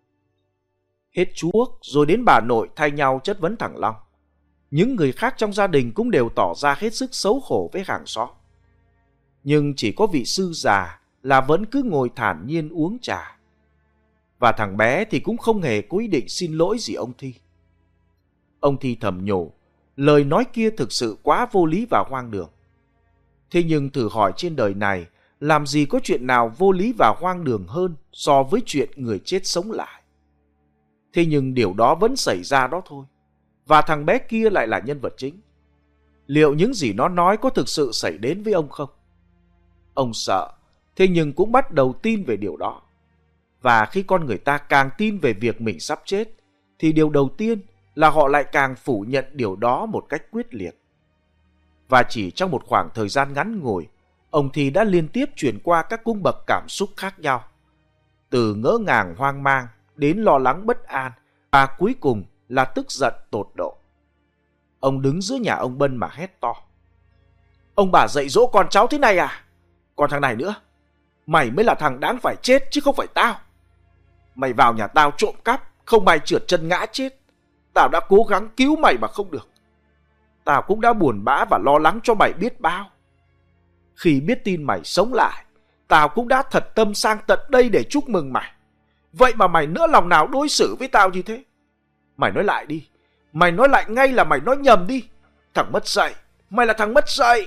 Hết chuốc rồi đến bà nội thay nhau chất vấn thằng Long. Những người khác trong gia đình cũng đều tỏ ra hết sức xấu hổ với hàng xóm. Nhưng chỉ có vị sư già là vẫn cứ ngồi thản nhiên uống trà. Và thằng bé thì cũng không hề có ý định xin lỗi gì ông Thi. Ông Thi thầm nhủ, lời nói kia thực sự quá vô lý và hoang đường. Thế nhưng thử hỏi trên đời này, làm gì có chuyện nào vô lý và hoang đường hơn so với chuyện người chết sống lại. Thế nhưng điều đó vẫn xảy ra đó thôi. Và thằng bé kia lại là nhân vật chính. Liệu những gì nó nói có thực sự xảy đến với ông không? Ông sợ, thế nhưng cũng bắt đầu tin về điều đó. Và khi con người ta càng tin về việc mình sắp chết, thì điều đầu tiên là họ lại càng phủ nhận điều đó một cách quyết liệt. Và chỉ trong một khoảng thời gian ngắn ngủi, ông Thi đã liên tiếp chuyển qua các cung bậc cảm xúc khác nhau. từ ngỡ ngàng hoang mang đến lo lắng bất an và cuối cùng là tức giận tột độ. Ông đứng giữa nhà ông Bân mà hét to: "Ông bà dạy dỗ con cháu thế này à? Còn thằng này nữa, mày mới là thằng đáng phải chết chứ không phải tao. Mày vào nhà tao trộm cắp, không may trượt chân ngã chết. Tao đã cố gắng cứu mày mà không được. Tao cũng đã buồn bã và lo lắng cho mày biết bao. Khi biết tin mày sống lại, tao cũng đã thật tâm sang tận đây để chúc mừng mày. Vậy mà mày nỡ lòng nào đối xử với tao như thế? Mày nói lại đi. Mày nói lại ngay là mày nói nhầm đi. Thằng mất dạy, mày là thằng mất dạy."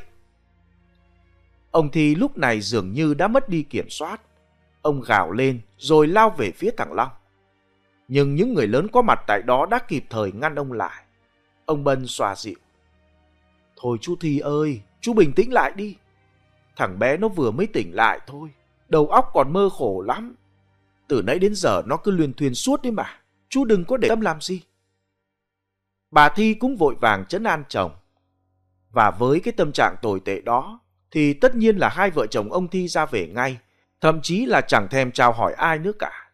Ông Thi lúc này dường như đã mất đi kiểm soát. Ông gào lên rồi lao về phía thằng Long. Nhưng những người lớn có mặt tại đó đã kịp thời ngăn ông lại. Ông Bân xoa dịu: "Thôi chú Thi ơi, chú bình tĩnh lại đi. Thằng bé nó vừa mới tỉnh lại thôi, đầu óc còn mơ khổ lắm. Từ nãy đến giờ nó cứ luyên thuyên suốt đấy mà, chú đừng có để tâm làm gì." Bà Thi cũng vội vàng trấn an chồng. Và với cái tâm trạng tồi tệ đó, thì tất nhiên là hai vợ chồng ông Thi ra về ngay, thậm chí là chẳng thèm chào hỏi ai nữa cả.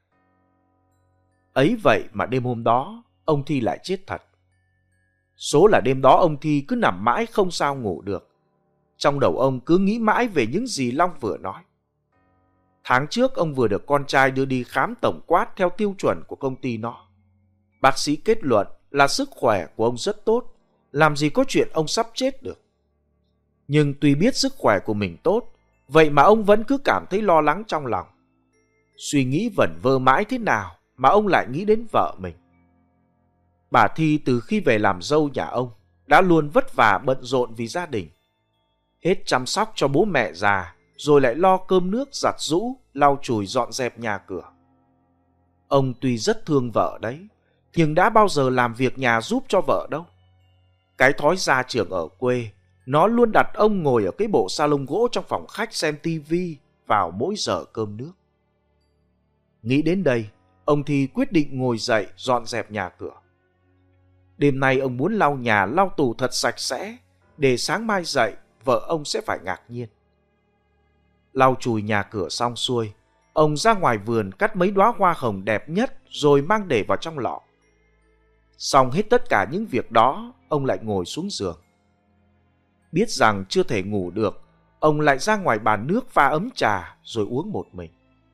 Ấy vậy mà đêm hôm đó, ông Thi lại chết thật. Số là đêm đó ông Thi cứ nằm mãi không sao ngủ được. Trong đầu ông cứ nghĩ mãi về những gì Long vừa nói. Tháng trước ông vừa được con trai đưa đi khám tổng quát theo tiêu chuẩn của công ty nó. Bác sĩ kết luận là sức khỏe của ông rất tốt, làm gì có chuyện ông sắp chết được. Nhưng tuy biết sức khỏe của mình tốt, vậy mà ông vẫn cứ cảm thấy lo lắng trong lòng. Suy nghĩ vẩn vơ mãi thế nào mà ông lại nghĩ đến vợ mình. Bà Thi từ khi về làm dâu nhà ông đã luôn vất vả bận rộn vì gia đình. Hết chăm sóc cho bố mẹ già, rồi lại lo cơm nước giặt giũ, lau chùi dọn dẹp nhà cửa. Ông tuy rất thương vợ đấy, nhưng đã bao giờ làm việc nhà giúp cho vợ đâu. Cái thói gia trưởng ở quê, nó luôn đặt ông ngồi ở cái bộ salon gỗ trong phòng khách xem tivi vào mỗi giờ cơm nước. Nghĩ đến đây, ông Thi quyết định ngồi dậy dọn dẹp nhà cửa. Đêm nay ông muốn lau nhà lau tủ thật sạch sẽ, để sáng mai dậy vợ ông sẽ phải ngạc nhiên. Lau chùi nhà cửa xong xuôi, ông ra ngoài vườn cắt mấy đóa hoa hồng đẹp nhất rồi mang để vào trong lọ. Xong hết tất cả những việc đó, ông lại ngồi xuống giường. Biết rằng chưa thể ngủ được, ông lại ra ngoài bàn nước pha ấm trà rồi uống một mình.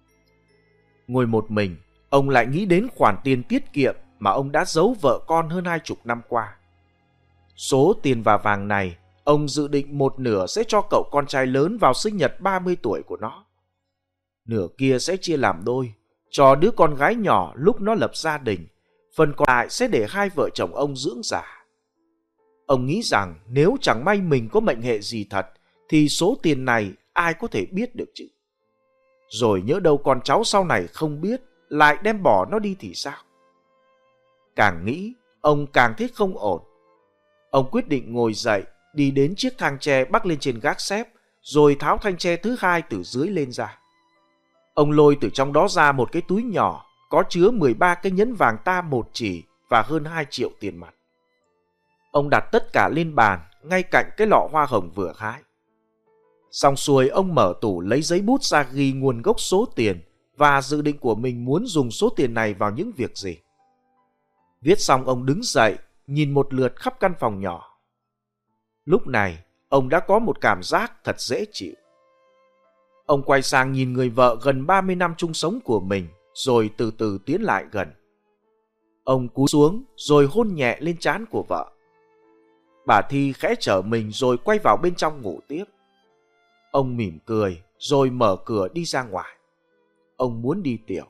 Ngồi một mình, ông lại nghĩ đến khoản tiền tiết kiệm mà ông đã giấu vợ con hơn 20 năm qua. Số tiền và vàng này, ông dự định một nửa sẽ cho cậu con trai lớn vào sinh nhật 30 tuổi của nó. Nửa kia sẽ chia làm đôi, cho đứa con gái nhỏ lúc nó lập gia đình, phần còn lại sẽ để hai vợ chồng ông dưỡng già. Ông nghĩ rằng nếu chẳng may mình có mệnh hệ gì thật, thì số tiền này ai có thể biết được chứ. Rồi nhỡ đâu con cháu sau này không biết, lại đem bỏ nó đi thì sao? Càng nghĩ, ông càng thấy không ổn. Ông quyết định ngồi dậy, đi đến chiếc thang tre bắc lên trên gác xếp, rồi tháo thanh tre thứ hai từ dưới lên ra. Ông lôi từ trong đó ra một cái túi nhỏ, có chứa 13 cái nhẫn vàng ta 1 chỉ và hơn 2 triệu tiền mặt. Ông đặt tất cả lên bàn, ngay cạnh cái lọ hoa hồng vừa hái. Xong xuôi, ông mở tủ lấy giấy bút ra ghi nguồn gốc số tiền và dự định của mình muốn dùng số tiền này vào những việc gì. Viết xong, ông đứng dậy, nhìn một lượt khắp căn phòng nhỏ. Lúc này, ông đã có một cảm giác thật dễ chịu. Ông quay sang nhìn người vợ gần 30 năm chung sống của mình, rồi từ từ tiến lại gần. Ông cúi xuống rồi hôn nhẹ lên trán của vợ. Bà Thi khẽ trở mình rồi quay vào bên trong ngủ tiếp. Ông mỉm cười rồi mở cửa đi ra ngoài. Ông muốn đi tiểu.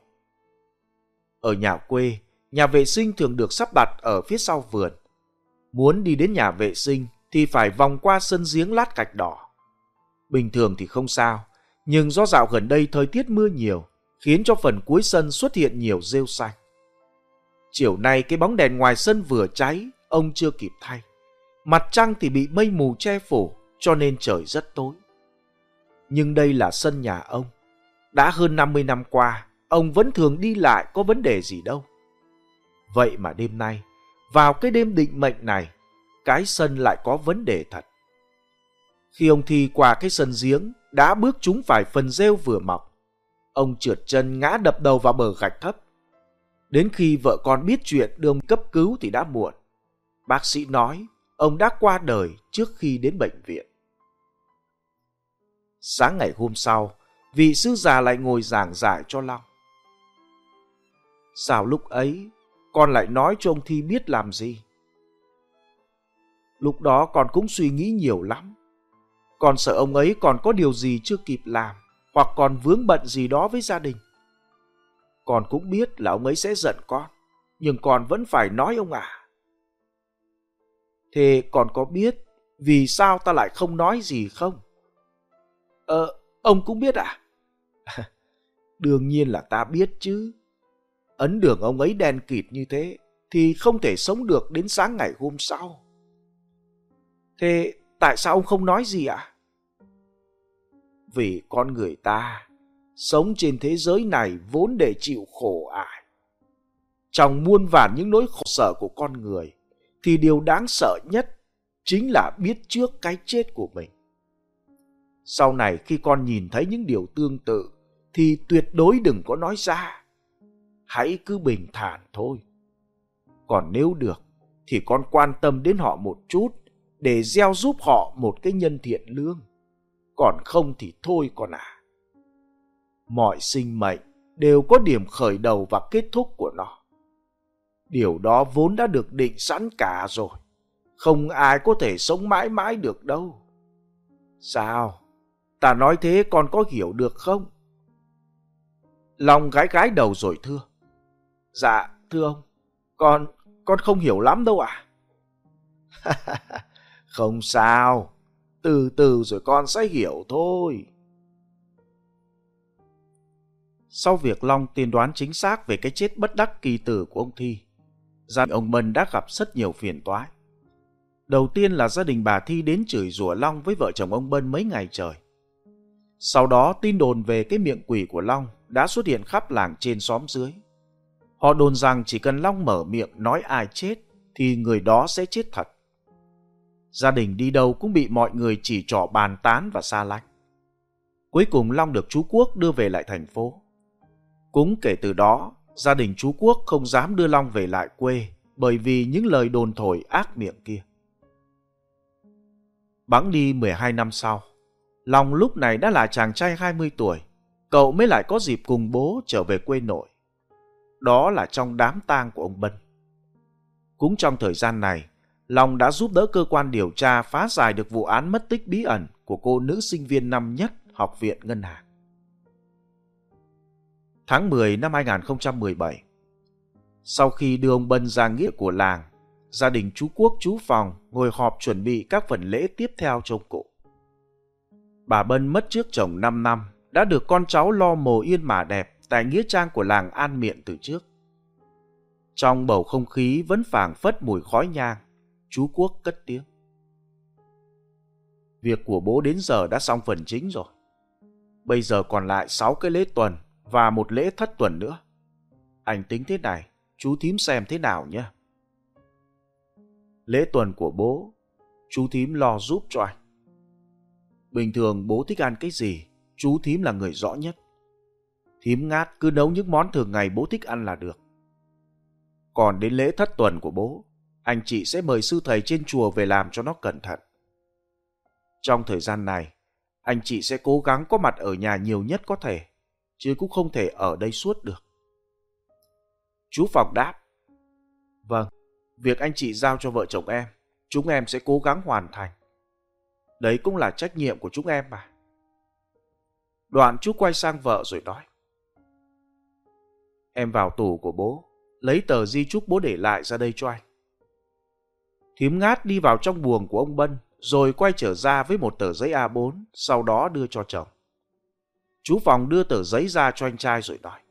Ở nhà quê, nhà vệ sinh thường được sắp đặt ở phía sau vườn. Muốn đi đến nhà vệ sinh thì phải vòng qua sân giếng lát gạch đỏ. Bình thường thì không sao, nhưng do dạo gần đây thời tiết mưa nhiều, khiến cho phần cuối sân xuất hiện nhiều rêu xanh. Chiều nay cái bóng đèn ngoài sân vừa cháy, ông chưa kịp thay. Mặt trăng thì bị mây mù che phủ, cho nên trời rất tối. Nhưng đây là sân nhà ông. Đã hơn 50 năm qua, ông vẫn thường đi lại, có vấn đề gì đâu. Vậy mà đêm nay, vào cái đêm định mệnh này, cái sân lại có vấn đề thật. Khi ông Thi qua cái sân giếng, đã bước trúng phải phần rêu vừa mọc. Ông trượt chân ngã đập đầu vào bờ gạch thấp. Đến khi vợ con biết chuyện đưa ông cấp cứu thì đã muộn. Bác sĩ nói ông đã qua đời trước khi đến bệnh viện. Sáng ngày hôm sau, vị sư già lại ngồi giảng giải cho Long. Sao lúc ấy con lại nói cho ông Thi biết làm gì? Lúc đó con cũng suy nghĩ nhiều lắm. Con sợ ông ấy còn có điều gì chưa kịp làm, hoặc còn vướng bận gì đó với gia đình. Con cũng biết là ông ấy sẽ giận con, nhưng con vẫn phải nói ông ạ. Thế con có biết vì sao ta lại không nói gì không? Ông cũng biết à? Đương nhiên là ta biết chứ. Ấn đường ông ấy đen kịt như thế thì không thể sống được đến sáng ngày hôm sau. Thế tại sao ông không nói gì ạ? Vì con người ta sống trên thế giới này vốn để chịu khổ ải. Trong muôn vàn những nỗi khổ sở của con người thì điều đáng sợ nhất chính là biết trước cái chết của mình. Sau này khi con nhìn thấy những điều tương tự thì tuyệt đối đừng có nói ra. Hãy cứ bình thản thôi. Còn nếu được thì con quan tâm đến họ một chút để gieo giúp họ một cái nhân thiện lương. Còn không thì thôi con à. Mọi sinh mệnh đều có điểm khởi đầu và kết thúc của nó. Điều đó vốn đã được định sẵn cả rồi. Không ai có thể sống mãi mãi được đâu. Sao? Ta nói thế con có hiểu được không? Long gái gái đầu rồi thưa. Dạ, thưa ông, con không hiểu lắm đâu ạ. Không sao, từ từ rồi con sẽ hiểu thôi. Sau việc Long tiên đoán chính xác về cái chết bất đắc kỳ tử của ông Thi, gia đình ông Bân đã gặp rất nhiều phiền toái. Đầu tiên là gia đình bà Thi đến chửi rủa Long với vợ chồng ông Bân mấy ngày trời. Sau đó tin đồn về cái miệng quỷ của Long đã xuất hiện khắp làng trên xóm dưới. Họ đồn rằng chỉ cần Long mở miệng nói ai chết thì người đó sẽ chết thật. Gia đình đi đâu cũng bị mọi người chỉ trỏ bàn tán và xa lánh. Cuối cùng Long được chú Quốc đưa về lại thành phố. Cũng kể từ đó, gia đình chú Quốc không dám đưa Long về lại quê bởi vì những lời đồn thổi ác miệng kia. Bẵng đi 12 năm sau, Long lúc này đã là chàng trai 20 tuổi, cậu mới lại có dịp cùng bố trở về quê nội. Đó là trong đám tang của ông Bân. Cũng trong thời gian này, Long đã giúp đỡ cơ quan điều tra phá giải được vụ án mất tích bí ẩn của cô nữ sinh viên năm nhất Học viện Ngân hàng. Tháng 10 năm 2017, sau khi đưa ông Bân ra nghĩa của làng, gia đình chú Quốc chú Phòng ngồi họp chuẩn bị các phần lễ tiếp theo cho ông cụ. Bà Bân mất trước chồng 5 năm, đã được con cháu lo mồ yên mà đẹp tại nghĩa trang của làng An Miện từ trước. Trong bầu không khí vẫn phảng phất mùi khói nhang, chú Quốc cất tiếng. Việc của bố đến giờ đã xong phần chính rồi. Bây giờ còn lại 6 cái lễ tuần và một lễ thất tuần nữa. Anh tính thế này, chú thím xem thế nào nhé. Lễ tuần của bố, chú thím lo giúp cho anh. Bình thường bố thích ăn cái gì, chú thím là người rõ nhất. Thím Ngát cứ nấu những món thường ngày bố thích ăn là được. Còn đến lễ thất tuần của bố, anh chị sẽ mời sư thầy trên chùa về làm cho nó cẩn thận. Trong thời gian này, anh chị sẽ cố gắng có mặt ở nhà nhiều nhất có thể, chứ cũng không thể ở đây suốt được. Chú Phòng đáp. Vâng, việc anh chị giao cho vợ chồng em, chúng em sẽ cố gắng hoàn thành. Đấy cũng là trách nhiệm của chúng em mà. Đoạn chú quay sang vợ rồi nói. Em vào tủ của bố, lấy tờ di chúc bố để lại ra đây cho anh. Thím Ngát đi vào trong buồng của ông Bân, rồi quay trở ra với một tờ giấy A4, sau đó đưa cho chồng. Chú Phòng đưa tờ giấy ra cho anh trai rồi nói.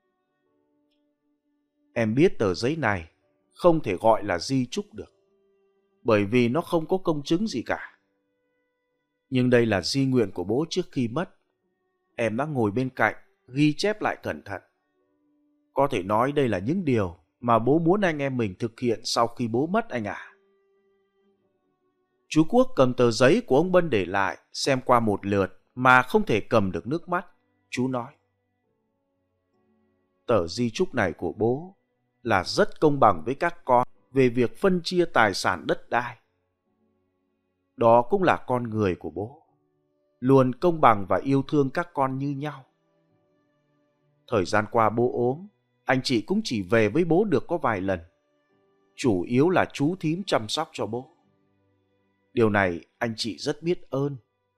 Em biết tờ giấy này không thể gọi là di chúc được, bởi vì nó không có công chứng gì cả. Nhưng đây là di nguyện của bố trước khi mất. Em đã ngồi bên cạnh, ghi chép lại cẩn thận. Có thể nói đây là những điều mà bố muốn anh em mình thực hiện sau khi bố mất anh ạ. Chú Quốc cầm tờ giấy của ông Bân để lại, xem qua một lượt mà không thể cầm được nước mắt. Chú nói. Tờ di chúc này của bố là rất công bằng với các con về việc phân chia tài sản đất đai. Đó cũng là con người của bố, luôn công bằng và yêu thương các con như nhau. Thời gian qua bố ốm, anh chị cũng chỉ về với bố được có vài lần. Chủ yếu là chú thím chăm sóc cho bố. Điều này anh chị rất biết ơn.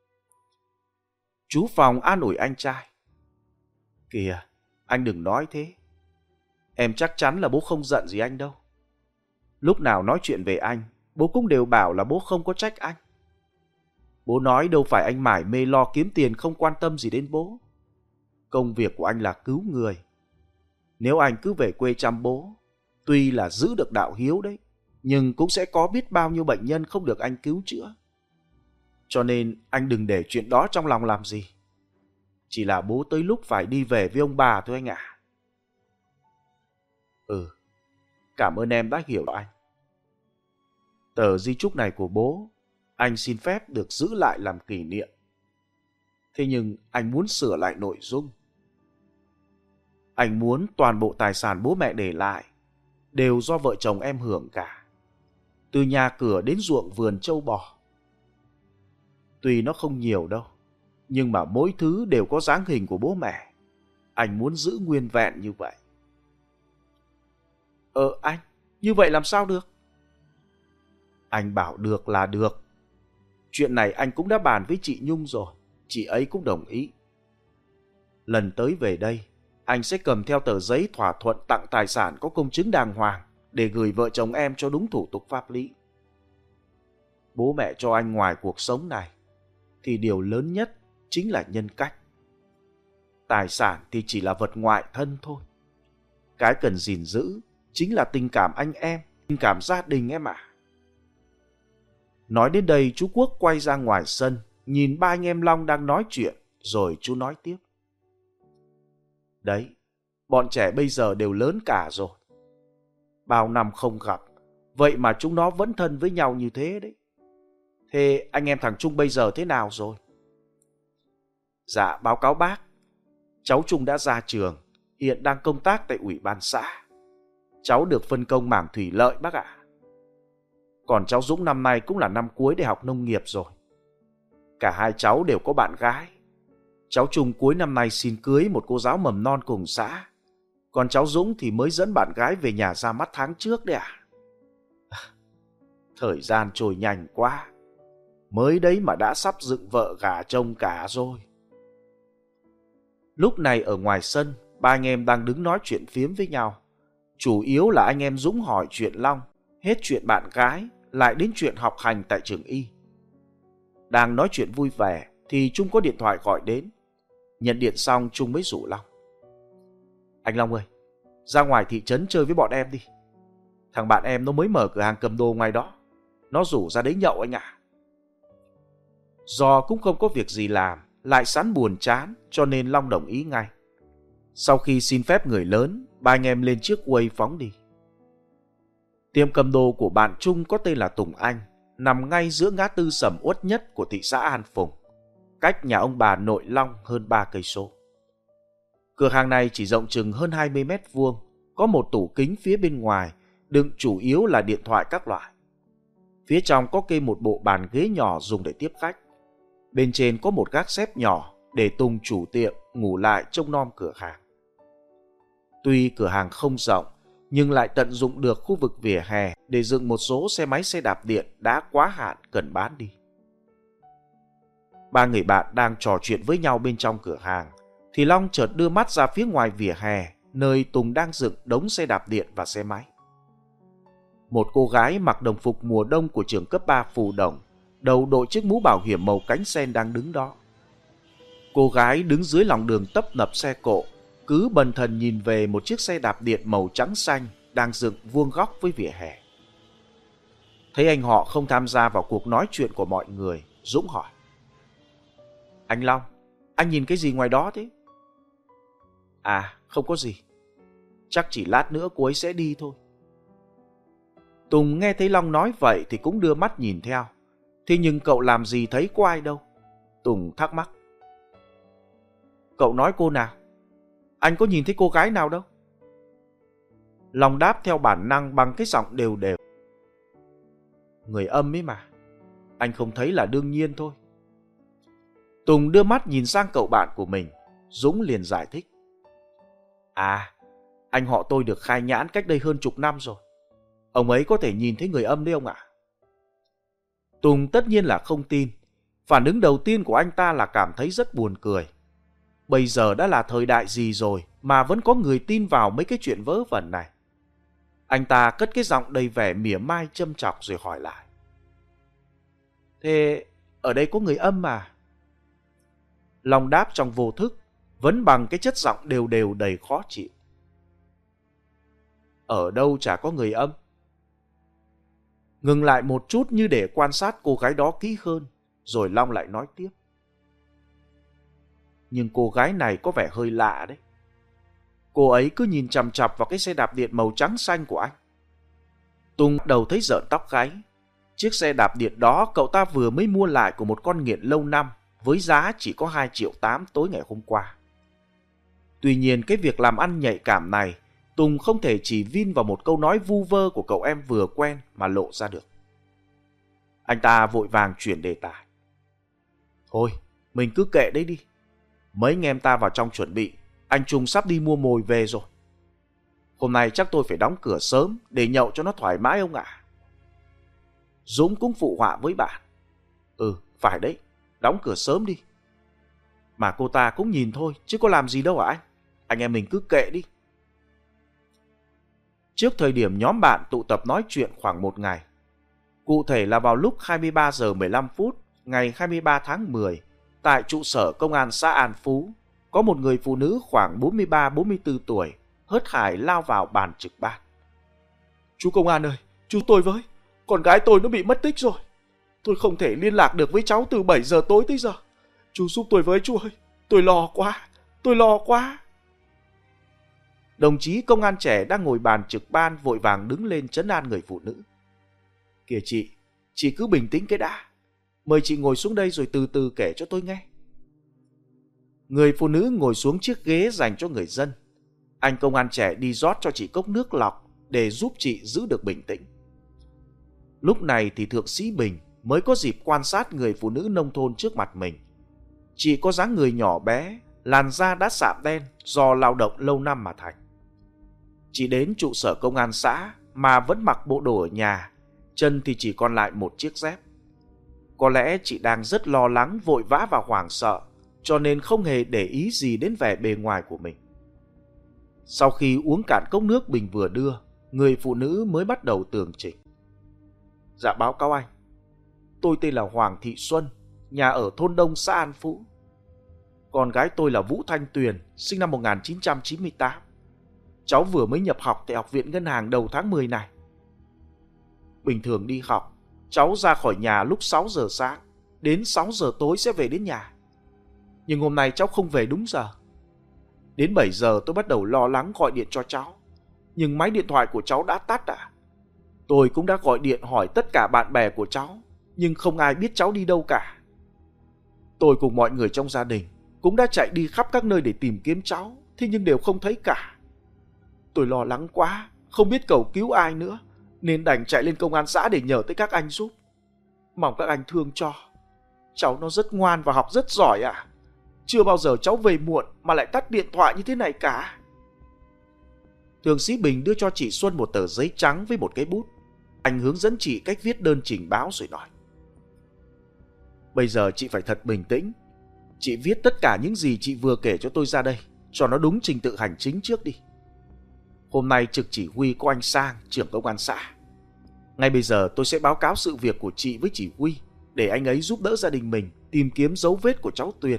Chú Phòng an ủi anh trai. Kìa, anh đừng nói thế. Em chắc chắn là bố không giận gì anh đâu. Lúc nào nói chuyện về anh, bố cũng đều bảo là bố không có trách anh. Bố nói đâu phải anh mải mê lo kiếm tiền không quan tâm gì đến bố. Công việc của anh là cứu người. Nếu anh cứ về quê chăm bố, tuy là giữ được đạo hiếu đấy, nhưng cũng sẽ có biết bao nhiêu bệnh nhân không được anh cứu chữa. Cho nên anh đừng để chuyện đó trong lòng làm gì. Chỉ là bố tới lúc phải đi về với ông bà thôi anh ạ. Cảm ơn em đã hiểu anh. Tờ di chúc này của bố, anh xin phép được giữ lại làm kỷ niệm. Thế nhưng anh muốn sửa lại nội dung. Anh muốn toàn bộ tài sản bố mẹ để lại đều do vợ chồng em hưởng cả. Từ nhà cửa đến ruộng vườn trâu bò. Tuy nó không nhiều đâu, nhưng mà mỗi thứ đều có dáng hình của bố mẹ. Anh muốn giữ nguyên vẹn như vậy. Anh, như vậy làm sao được? Anh bảo được là được. Chuyện này anh cũng đã bàn với chị Nhung rồi. Chị ấy cũng đồng ý. Lần tới về đây, anh sẽ cầm theo tờ giấy thỏa thuận tặng tài sản có công chứng đàng hoàng để gửi vợ chồng em cho đúng thủ tục pháp lý. Bố mẹ cho anh ngoài cuộc sống này thì điều lớn nhất chính là nhân cách. Tài sản thì chỉ là vật ngoại thân thôi. Cái cần gìn giữ chính là tình cảm anh em, tình cảm gia đình em ạ. Nói đến đây chú Quốc quay ra ngoài sân, nhìn ba anh em Long đang nói chuyện, rồi chú nói tiếp. Đấy, bọn trẻ bây giờ đều lớn cả rồi. Bao năm không gặp, vậy mà chúng nó vẫn thân với nhau như thế đấy. Thế anh em thằng Trung bây giờ thế nào rồi? Dạ, báo cáo bác. Cháu Trung đã ra trường, hiện đang công tác tại ủy ban xã. Cháu được phân công mảng thủy lợi bác ạ. Còn cháu Dũng năm nay cũng là năm cuối để học nông nghiệp rồi. Cả hai cháu đều có bạn gái. Cháu Trung cuối năm nay xin cưới một cô giáo mầm non cùng xã. Còn cháu Dũng thì mới dẫn bạn gái về nhà ra mắt tháng trước đấy ạ. Thời gian trôi nhanh quá. Mới đấy mà đã sắp dựng vợ gả chồng cả rồi. Lúc này ở ngoài sân, ba anh em đang đứng nói chuyện phiếm với nhau. Chủ yếu là anh em Dũng hỏi chuyện Long, hết chuyện bạn gái, lại đến chuyện học hành tại trường y. Đang nói chuyện vui vẻ thì Trung có điện thoại gọi đến. Nhận điện xong Trung mới rủ Long. Anh Long ơi, ra ngoài thị trấn chơi với bọn em đi. Thằng bạn em nó mới mở cửa hàng cầm đồ ngoài đó. Nó rủ ra đấy nhậu anh ạ. Do cũng không có việc gì làm, lại sẵn buồn chán, cho nên Long đồng ý ngay. Sau khi xin phép người lớn, ba anh em lên chiếc Way phóng đi. Tiệm cầm đồ của bạn Trung có tên là Tùng Anh, nằm ngay giữa ngã tư sầm uất nhất của thị xã An Phùng, cách nhà ông bà nội Long hơn 3 cây số. Cửa hàng này chỉ rộng chừng hơn 20 mét vuông, có một tủ kính phía bên ngoài, đựng chủ yếu là điện thoại các loại. Phía trong có kê một bộ bàn ghế nhỏ dùng để tiếp khách. Bên trên có một gác xếp nhỏ để Tùng chủ tiệm ngủ lại trông nom cửa hàng. Tuy cửa hàng không rộng, nhưng lại tận dụng được khu vực vỉa hè để dựng một số xe máy xe đạp điện đã quá hạn cần bán đi. Ba người bạn đang trò chuyện với nhau bên trong cửa hàng, thì Long chợt đưa mắt ra phía ngoài vỉa hè, nơi Tùng đang dựng đống xe đạp điện và xe máy. Một cô gái mặc đồng phục mùa đông của trường cấp 3 Phù Đồng, đầu đội chiếc mũ bảo hiểm màu cánh sen đang đứng đó. Cô gái đứng dưới lòng đường tấp nập xe cộ, cứ bần thần nhìn về một chiếc xe đạp điện màu trắng xanh đang dựng vuông góc với vỉa hè. Thấy anh họ không tham gia vào cuộc nói chuyện của mọi người, Dũng hỏi. Anh Long, anh nhìn cái gì ngoài đó thế? À, không có gì. Chắc chỉ lát nữa cô ấy sẽ đi thôi. Tùng nghe thấy Long nói vậy thì cũng đưa mắt nhìn theo. Thế nhưng cậu làm gì thấy có ai đâu. Tùng thắc mắc. Cậu nói cô nào? Anh có nhìn thấy cô gái nào đâu? Long đáp theo bản năng bằng cái giọng đều đều. Người âm ấy mà, anh không thấy là đương nhiên thôi. Tùng đưa mắt nhìn sang cậu bạn của mình. Dũng liền giải thích. À, anh họ tôi được khai nhãn cách đây hơn chục năm rồi. Ông ấy có thể nhìn thấy người âm đấy ông ạ. Tùng tất nhiên là không tin. Phản ứng đầu tiên của anh ta là cảm thấy rất buồn cười. Bây giờ đã là thời đại gì rồi mà vẫn có người tin vào mấy cái chuyện vớ vẩn này. Anh ta cất cái giọng đầy vẻ mỉa mai châm chọc rồi hỏi lại. Thế ở đây có người âm à? Long đáp trong vô thức, vẫn bằng cái chất giọng đều đều đầy khó chịu. Ở đâu chả có người âm. Ngừng lại một chút như để quan sát cô gái đó kỹ hơn, rồi Long lại nói tiếp. Nhưng cô gái này có vẻ hơi lạ đấy. Cô ấy cứ nhìn chằm chằm vào cái xe đạp điện màu trắng xanh của anh. Tùng đầu thấy rợn tóc gáy. Chiếc xe đạp điện đó cậu ta vừa mới mua lại của một con nghiện lâu năm với giá chỉ có 2,8 triệu tối ngày hôm qua. Tuy nhiên cái việc làm ăn nhạy cảm này Tùng không thể chỉ vin vào một câu nói vu vơ của cậu em vừa quen mà lộ ra được. Anh ta vội vàng chuyển đề tài. Thôi, mình cứ kệ đấy đi. Mấy anh em ta vào trong chuẩn bị, anh Trung sắp đi mua mồi về rồi. Hôm nay chắc tôi phải đóng cửa sớm để nhậu cho nó thoải mái ông ạ. Dũng cũng phụ họa với bạn. Ừ, phải đấy, đóng cửa sớm đi. Mà cô ta cũng nhìn thôi, chứ có làm gì đâu hả anh? Anh em mình cứ kệ đi. Trước thời điểm nhóm bạn tụ tập nói chuyện khoảng một ngày, cụ thể là vào lúc 23 giờ 15 phút ngày 23 tháng 10, tại trụ sở công an xã An Phú, có một người phụ nữ khoảng 43-44 tuổi hớt hải lao vào bàn trực ban. Chú công an ơi, chú tôi với, con gái tôi nó bị mất tích rồi. Tôi không thể liên lạc được với cháu từ 7 giờ tối tới giờ. Chú giúp tôi với chú ơi, tôi lo quá. Đồng chí công an trẻ đang ngồi bàn trực ban vội vàng đứng lên trấn an người phụ nữ. Kìa chị cứ bình tĩnh cái đã. Mời chị ngồi xuống đây rồi từ từ kể cho tôi nghe. Người phụ nữ ngồi xuống chiếc ghế dành cho người dân. Anh công an trẻ đi rót cho chị cốc nước lọc để giúp chị giữ được bình tĩnh. Lúc này thì thượng sĩ Bình mới có dịp quan sát người phụ nữ nông thôn trước mặt mình. Chị có dáng người nhỏ bé, làn da đã sạm đen do lao động lâu năm mà thành. Chị đến trụ sở công an xã mà vẫn mặc bộ đồ ở nhà, chân thì chỉ còn lại một chiếc dép. Có lẽ chị đang rất lo lắng, vội vã và hoảng sợ, cho nên không hề để ý gì đến vẻ bề ngoài của mình. Sau khi uống cạn cốc nước Bình vừa đưa, người phụ nữ mới bắt đầu tường trình. Dạ báo cáo anh, tôi tên là Hoàng Thị Xuân, nhà ở thôn Đông xã An Phú. Con gái tôi là Vũ Thanh Tuyền, sinh năm 1998. Cháu vừa mới nhập học tại Học viện Ngân hàng đầu tháng 10 này. Bình thường đi học, cháu ra khỏi nhà lúc 6 giờ sáng, đến 6 giờ tối sẽ về đến nhà. Nhưng hôm nay cháu không về đúng giờ. Đến 7 giờ tôi bắt đầu lo lắng gọi điện cho cháu, nhưng máy điện thoại của cháu đã tắt ạ. Tôi cũng đã gọi điện hỏi tất cả bạn bè của cháu, nhưng không ai biết cháu đi đâu cả. Tôi cùng mọi người trong gia đình cũng đã chạy đi khắp các nơi để tìm kiếm cháu, thế nhưng đều không thấy cả. Tôi lo lắng quá, không biết cầu cứu ai nữa, nên đành chạy lên công an xã để nhờ tới các anh giúp. Mong các anh thương cho. Cháu nó rất ngoan và học rất giỏi ạ. Chưa bao giờ cháu về muộn mà lại tắt điện thoại như thế này cả. Thượng sĩ Bình đưa cho chị Xuân một tờ giấy trắng với một cái bút. Anh hướng dẫn chị cách viết đơn trình báo rồi nói. Bây giờ chị phải thật bình tĩnh. Chị viết tất cả những gì chị vừa kể cho tôi ra đây, cho nó đúng trình tự hành chính trước đi. Hôm nay trực chỉ huy có anh Sang, trưởng công an xã. Ngay bây giờ tôi sẽ báo cáo sự việc của chị với chỉ huy, để anh ấy giúp đỡ gia đình mình tìm kiếm dấu vết của cháu Tuyền.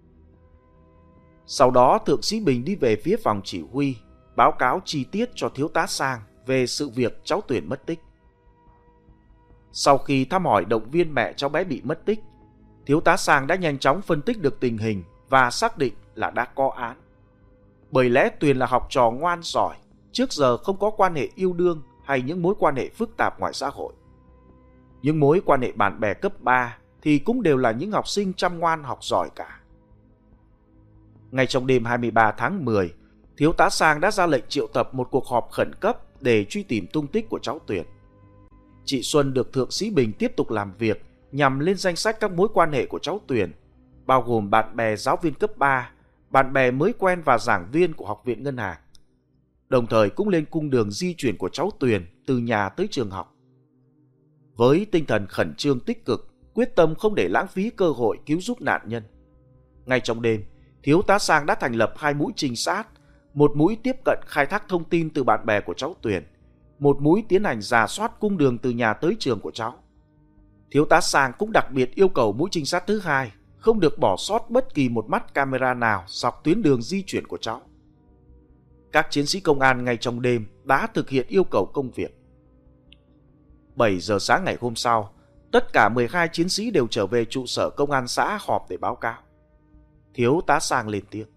Sau đó thượng sĩ Bình đi về phía phòng chỉ huy, báo cáo chi tiết cho thiếu tá Sang về sự việc cháu Tuyền mất tích. Sau khi thăm hỏi động viên mẹ cháu bé bị mất tích, thiếu tá Sang đã nhanh chóng phân tích được tình hình và xác định là đã có án. Bởi lẽ Tuyền là học trò ngoan giỏi, trước giờ không có quan hệ yêu đương hay những mối quan hệ phức tạp ngoài xã hội. Những mối quan hệ bạn bè cấp 3 thì cũng đều là những học sinh chăm ngoan học giỏi cả. Ngay trong đêm 23 tháng 10, Thiếu tá Sang đã ra lệnh triệu tập một cuộc họp khẩn cấp để truy tìm tung tích của cháu Tuyền. Chị Xuân được Thượng sĩ Bình tiếp tục làm việc nhằm lên danh sách các mối quan hệ của cháu Tuyền, bao gồm bạn bè giáo viên cấp 3, bạn bè mới quen và giảng viên của Học viện Ngân hàng. Đồng thời cũng lên cung đường di chuyển của cháu Tuyền từ nhà tới trường học. Với tinh thần khẩn trương tích cực, quyết tâm không để lãng phí cơ hội cứu giúp nạn nhân, ngay trong đêm, Thiếu tá Sang đã thành lập 2 mũi trinh sát, một mũi tiếp cận khai thác thông tin từ bạn bè của cháu Tuyền, một mũi tiến hành rà soát cung đường từ nhà tới trường của cháu. Thiếu tá Sang cũng đặc biệt yêu cầu mũi trinh sát thứ 2 không được bỏ sót bất kỳ một mắt camera nào dọc tuyến đường di chuyển của cháu. Các chiến sĩ công an ngay trong đêm đã thực hiện yêu cầu công việc. 7 giờ sáng ngày hôm sau, tất cả 12 chiến sĩ đều trở về trụ sở công an xã họp để báo cáo. Thiếu tá Sang lên tiếng.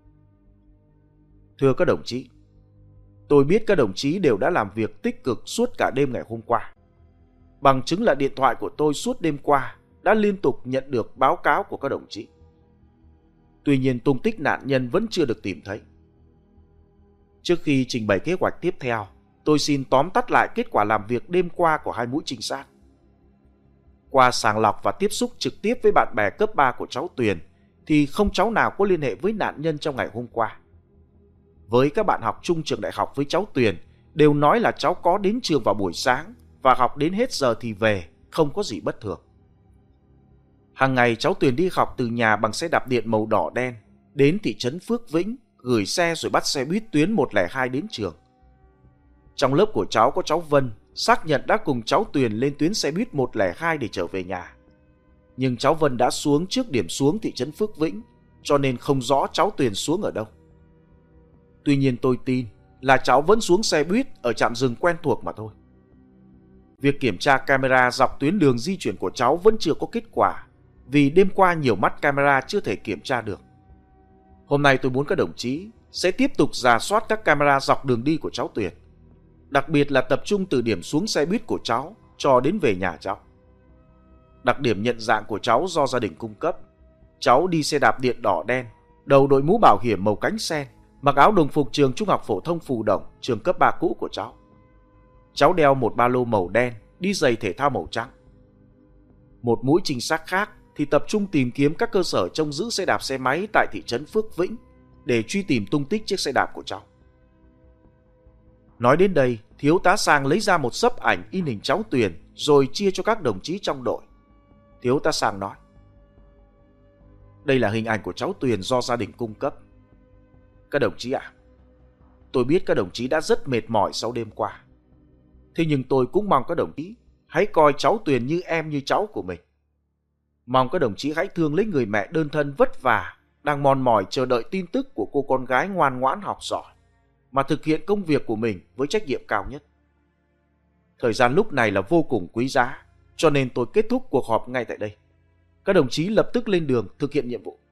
Thưa các đồng chí, tôi biết các đồng chí đều đã làm việc tích cực suốt cả đêm ngày hôm qua. Bằng chứng là điện thoại của tôi suốt đêm qua đã liên tục nhận được báo cáo của các đồng chí. Tuy nhiên tung tích nạn nhân vẫn chưa được tìm thấy. Trước khi trình bày kế hoạch tiếp theo, tôi xin tóm tắt lại kết quả làm việc đêm qua của 2 mũi trinh sát. Qua sàng lọc và tiếp xúc trực tiếp với bạn bè cấp 3 của cháu Tuyền, thì không cháu nào có liên hệ với nạn nhân trong ngày hôm qua. Với các bạn học chung trường đại học với cháu Tuyền, đều nói là cháu có đến trường vào buổi sáng và học đến hết giờ thì về, không có gì bất thường. Hàng ngày cháu Tuyền đi học từ nhà bằng xe đạp điện màu đỏ đen, đến thị trấn Phước Vĩnh, gửi xe rồi bắt xe buýt tuyến 102 đến trường. Trong lớp của cháu có cháu Vân, xác nhận đã cùng cháu Tuyền lên tuyến xe buýt 102 để trở về nhà. Nhưng cháu Vân đã xuống trước điểm xuống thị trấn Phước Vĩnh, cho nên không rõ cháu Tuyền xuống ở đâu. Tuy nhiên tôi tin là cháu vẫn xuống xe buýt ở trạm dừng quen thuộc mà thôi. Việc kiểm tra camera dọc tuyến đường di chuyển của cháu vẫn chưa có kết quả, vì đêm qua nhiều mắt camera chưa thể kiểm tra được. Hôm nay tôi muốn các đồng chí sẽ tiếp tục rà soát các camera dọc đường đi của cháu Tuyền, đặc biệt là tập trung từ điểm xuống xe buýt của cháu cho đến về nhà cháu. Đặc điểm nhận dạng của cháu do gia đình cung cấp: cháu đi xe đạp điện đỏ đen, đầu đội mũ bảo hiểm màu cánh sen, mặc áo đồng phục trường Trung học phổ thông Phù Đồng, trường cấp 3 cũ của cháu. Cháu đeo một ba lô màu đen, đi giày thể thao màu trắng. Một mũi trinh sát khác thì tập trung tìm kiếm các cơ sở trông giữ xe đạp xe máy tại thị trấn Phước Vĩnh để truy tìm tung tích chiếc xe đạp của cháu. Nói đến đây, Thiếu tá Sang lấy ra một xấp ảnh in hình cháu Tuyền rồi chia cho các đồng chí trong đội. Thiếu tá Sang nói: đây là hình ảnh của cháu Tuyền do gia đình cung cấp. Các đồng chí ạ, tôi biết các đồng chí đã rất mệt mỏi sau đêm qua. Thế nhưng tôi cũng mong các đồng chí hãy coi cháu Tuyền như em như cháu của mình. Mong các đồng chí hãy thương lấy người mẹ đơn thân vất vả, đang mòn mỏi chờ đợi tin tức của cô con gái ngoan ngoãn học giỏi, mà thực hiện công việc của mình với trách nhiệm cao nhất. Thời gian lúc này là vô cùng quý giá, cho nên tôi kết thúc cuộc họp ngay tại đây. Các đồng chí lập tức lên đường thực hiện nhiệm vụ.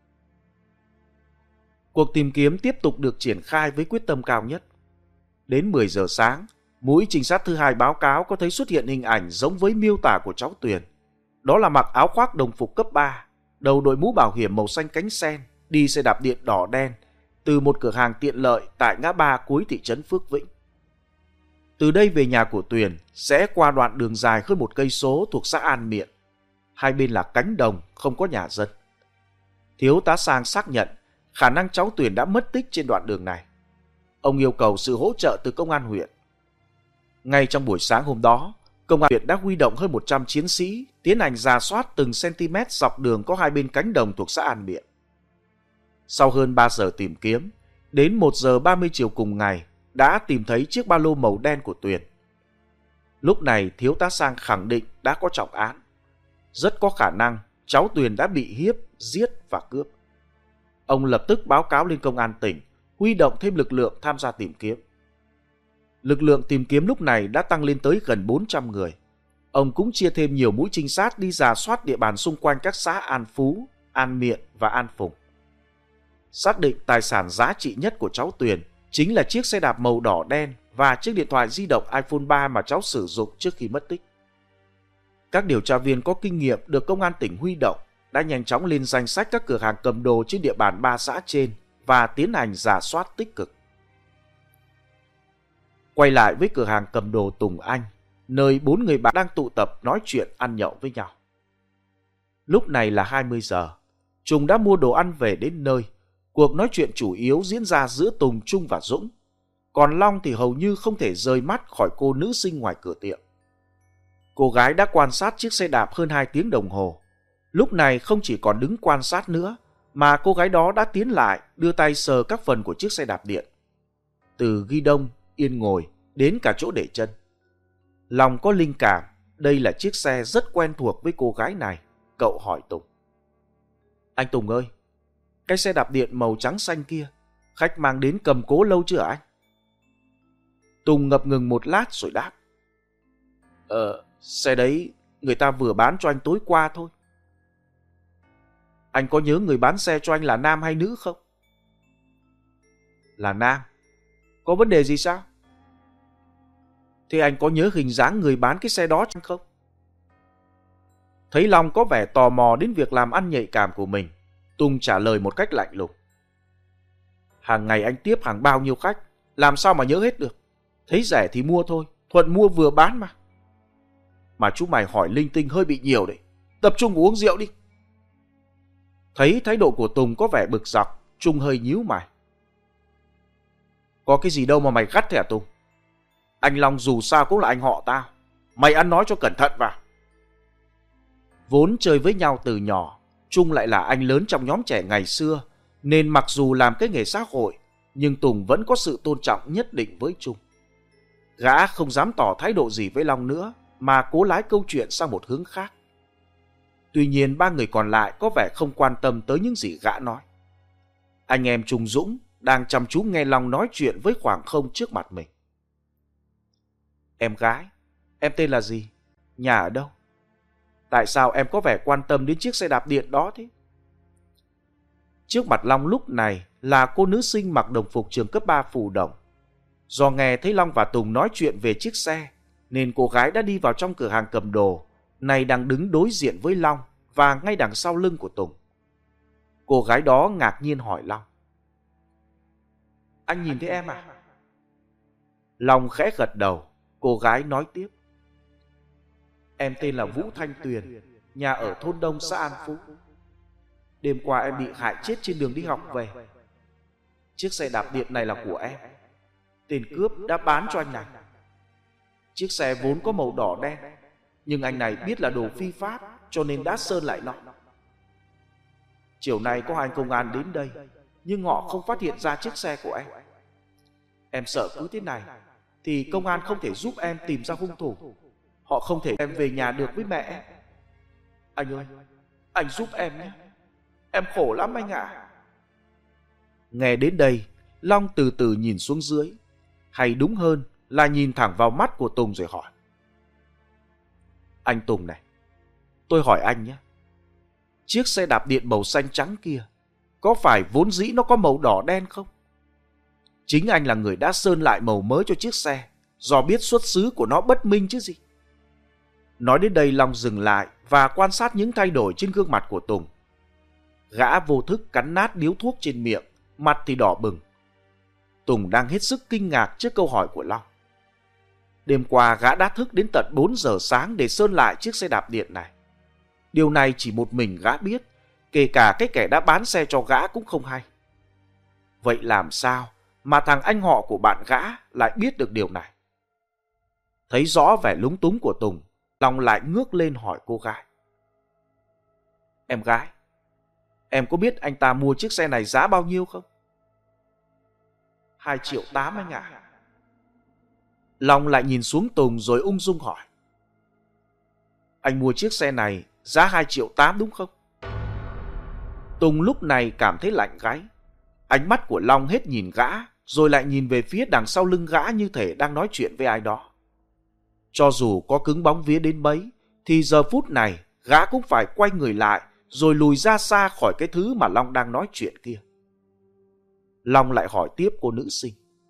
Cuộc tìm kiếm tiếp tục được triển khai với quyết tâm cao nhất. Đến 10 giờ sáng, mũi trinh sát thứ 2 báo cáo có thấy xuất hiện hình ảnh giống với miêu tả của cháu Tuyền. Đó là mặc áo khoác đồng phục cấp 3, đầu đội mũ bảo hiểm màu xanh cánh sen, đi xe đạp điện đỏ đen từ một cửa hàng tiện lợi tại ngã ba cuối thị trấn Phước Vĩnh. Từ đây về nhà của Tuyền sẽ qua đoạn đường dài hơn 1 cây số thuộc xã An Miện. Hai bên là cánh đồng, không có nhà dân. Thiếu tá Sang xác nhận khả năng cháu Tuyền đã mất tích trên đoạn đường này. Ông yêu cầu sự hỗ trợ từ công an huyện. Ngay trong buổi sáng hôm đó, công an huyện đã huy động hơn 100 chiến sĩ tiến hành rà soát từng cm dọc đường có hai bên cánh đồng thuộc xã An Miện. Sau hơn 3 giờ tìm kiếm, đến 1 giờ 30 chiều cùng ngày đã tìm thấy chiếc ba lô màu đen của Tuyền. Lúc này Thiếu tá Sang khẳng định đã có trọng án. Rất có khả năng cháu Tuyền đã bị hiếp, giết và cướp. Ông lập tức báo cáo lên công an tỉnh, huy động thêm lực lượng tham gia tìm kiếm. Lực lượng tìm kiếm lúc này đã tăng lên tới gần 400 người. Ông cũng chia thêm nhiều mũi trinh sát đi rà soát địa bàn xung quanh các xã An Phú, An Miện và An Phùng. Xác định tài sản giá trị nhất của cháu Tuyền chính là chiếc xe đạp màu đỏ đen và chiếc điện thoại di động iPhone 3 mà cháu sử dụng trước khi mất tích. Các điều tra viên có kinh nghiệm được công an tỉnh huy động đã nhanh chóng lên danh sách các cửa hàng cầm đồ trên địa bàn 3 xã trên và tiến hành rà soát tích cực. Quay lại với cửa hàng cầm đồ Tùng Anh, nơi 4 người bạn đang tụ tập nói chuyện ăn nhậu với nhau. Lúc này là 20 giờ. Trung đã mua đồ ăn về đến nơi. Cuộc nói chuyện chủ yếu diễn ra giữa Tùng, Trung và Dũng. Còn Long thì hầu như không thể rời mắt khỏi cô nữ sinh ngoài cửa tiệm. Cô gái đã quan sát chiếc xe đạp hơn 2 tiếng đồng hồ. Lúc này không chỉ còn đứng quan sát nữa, mà cô gái đó đã tiến lại đưa tay sờ các phần của chiếc xe đạp điện. Từ ghi đông, yên ngồi đến cả chỗ để chân. Long có linh cảm đây là chiếc xe rất quen thuộc với cô gái này. Cậu hỏi Tùng. Anh Tùng ơi, cái xe đạp điện màu trắng xanh kia, khách mang đến cầm cố lâu chưa anh? Tùng ngập ngừng một lát rồi đáp. Xe đấy người ta vừa bán cho anh tối qua thôi. Anh có nhớ người bán xe cho anh là nam hay nữ không? Là nam. Có vấn đề gì sao? Thế anh có nhớ hình dáng người bán cái xe đó chăng không? Thấy Long có vẻ tò mò đến việc làm ăn nhạy cảm của mình, Tùng trả lời một cách lạnh lùng. Hàng ngày anh tiếp hàng bao nhiêu khách, làm sao mà nhớ hết được? Thấy rẻ thì mua thôi, thuận mua vừa bán mà. Mà chú mày hỏi linh tinh hơi bị nhiều đấy, tập trung uống rượu đi. Thấy thái độ của Tùng có vẻ bực dọc, Trung hơi nhíu mày. Có cái gì đâu mà mày gắt thế hả Tùng? Anh Long dù sao cũng là anh họ tao, mày ăn nói cho cẩn thận vào. Vốn chơi với nhau từ nhỏ, Trung lại là anh lớn trong nhóm trẻ ngày xưa, nên mặc dù làm cái nghề xã hội, nhưng Tùng vẫn có sự tôn trọng nhất định với Trung. Gã không dám tỏ thái độ gì với Long nữa, mà cố lái câu chuyện sang một hướng khác. Tuy nhiên 3 người còn lại có vẻ không quan tâm tới những gì gã nói. Anh em Trung Dũng đang chăm chú nghe Long nói chuyện với khoảng không trước mặt mình. Em gái, em tên là gì? Nhà ở đâu? Tại sao em có vẻ quan tâm đến chiếc xe đạp điện đó thế? Trước mặt Long lúc này là cô nữ sinh mặc đồng phục trường cấp 3 Phù Đồng. Do nghe thấy Long và Tùng nói chuyện về chiếc xe, nên cô gái đã đi vào trong cửa hàng cầm đồ, này đang đứng đối diện với Long và ngay đằng sau lưng của Tùng. Cô gái đó ngạc nhiên hỏi Long. Anh nhìn thấy em à? Long khẽ gật đầu, cô gái nói tiếp. Em tên là Vũ Thanh Tuyền, nhà ở thôn Đông xã An Phú. Đêm qua em bị hại chết trên đường đi học về. Chiếc xe đạp điện này là của em. Tên cướp đã bán cho anh này. Chiếc xe vốn có màu đỏ đen, nhưng anh này biết là đồ phi pháp cho nên đã sơn lại nó. Chiều nay có 2 công an đến đây, nhưng họ không phát hiện ra chiếc xe của em. Em sợ cứ thế này thì công an không thể giúp em tìm ra hung thủ. Họ không thể em về nhà được với mẹ em. Anh ơi, anh giúp em nhé. Em khổ lắm anh ạ. Nghe đến đây, Long từ từ nhìn xuống dưới, hay đúng hơn là nhìn thẳng vào mắt của Tùng rồi hỏi. Anh Tùng này, tôi hỏi anh nhé. Chiếc xe đạp điện màu xanh trắng kia, có phải vốn dĩ nó có màu đỏ đen không? Chính anh là người đã sơn lại màu mới cho chiếc xe, do biết xuất xứ của nó bất minh chứ gì. Nói đến đây Long dừng lại và quan sát những thay đổi trên gương mặt của Tùng. Gã vô thức cắn nát điếu thuốc trên miệng, mặt thì đỏ bừng. Tùng đang hết sức kinh ngạc trước câu hỏi của Long. Đêm qua gã đã thức đến tận 4 giờ sáng để sơn lại chiếc xe đạp điện này. Điều này chỉ một mình gã biết, kể cả cái kẻ đã bán xe cho gã cũng không hay. Vậy làm sao mà thằng anh họ của bạn gã lại biết được điều này? Thấy rõ vẻ lúng túng của Tùng, Long lại ngước lên hỏi cô gái. Em gái, em có biết anh ta mua chiếc xe này giá bao nhiêu không? 2,8 triệu anh ạ. Long lại nhìn xuống Tùng rồi ung dung hỏi. Anh mua chiếc xe này giá 2,8 triệu đúng không? Tùng lúc này cảm thấy lạnh gáy. Ánh mắt của Long hết nhìn gã, rồi lại nhìn về phía đằng sau lưng gã như thể đang nói chuyện với ai đó. Cho dù có cứng bóng vía đến mấy, thì giờ phút này gã cũng phải quay người lại rồi lùi ra xa khỏi cái thứ mà Long đang nói chuyện kia. Long lại hỏi tiếp cô nữ sinh.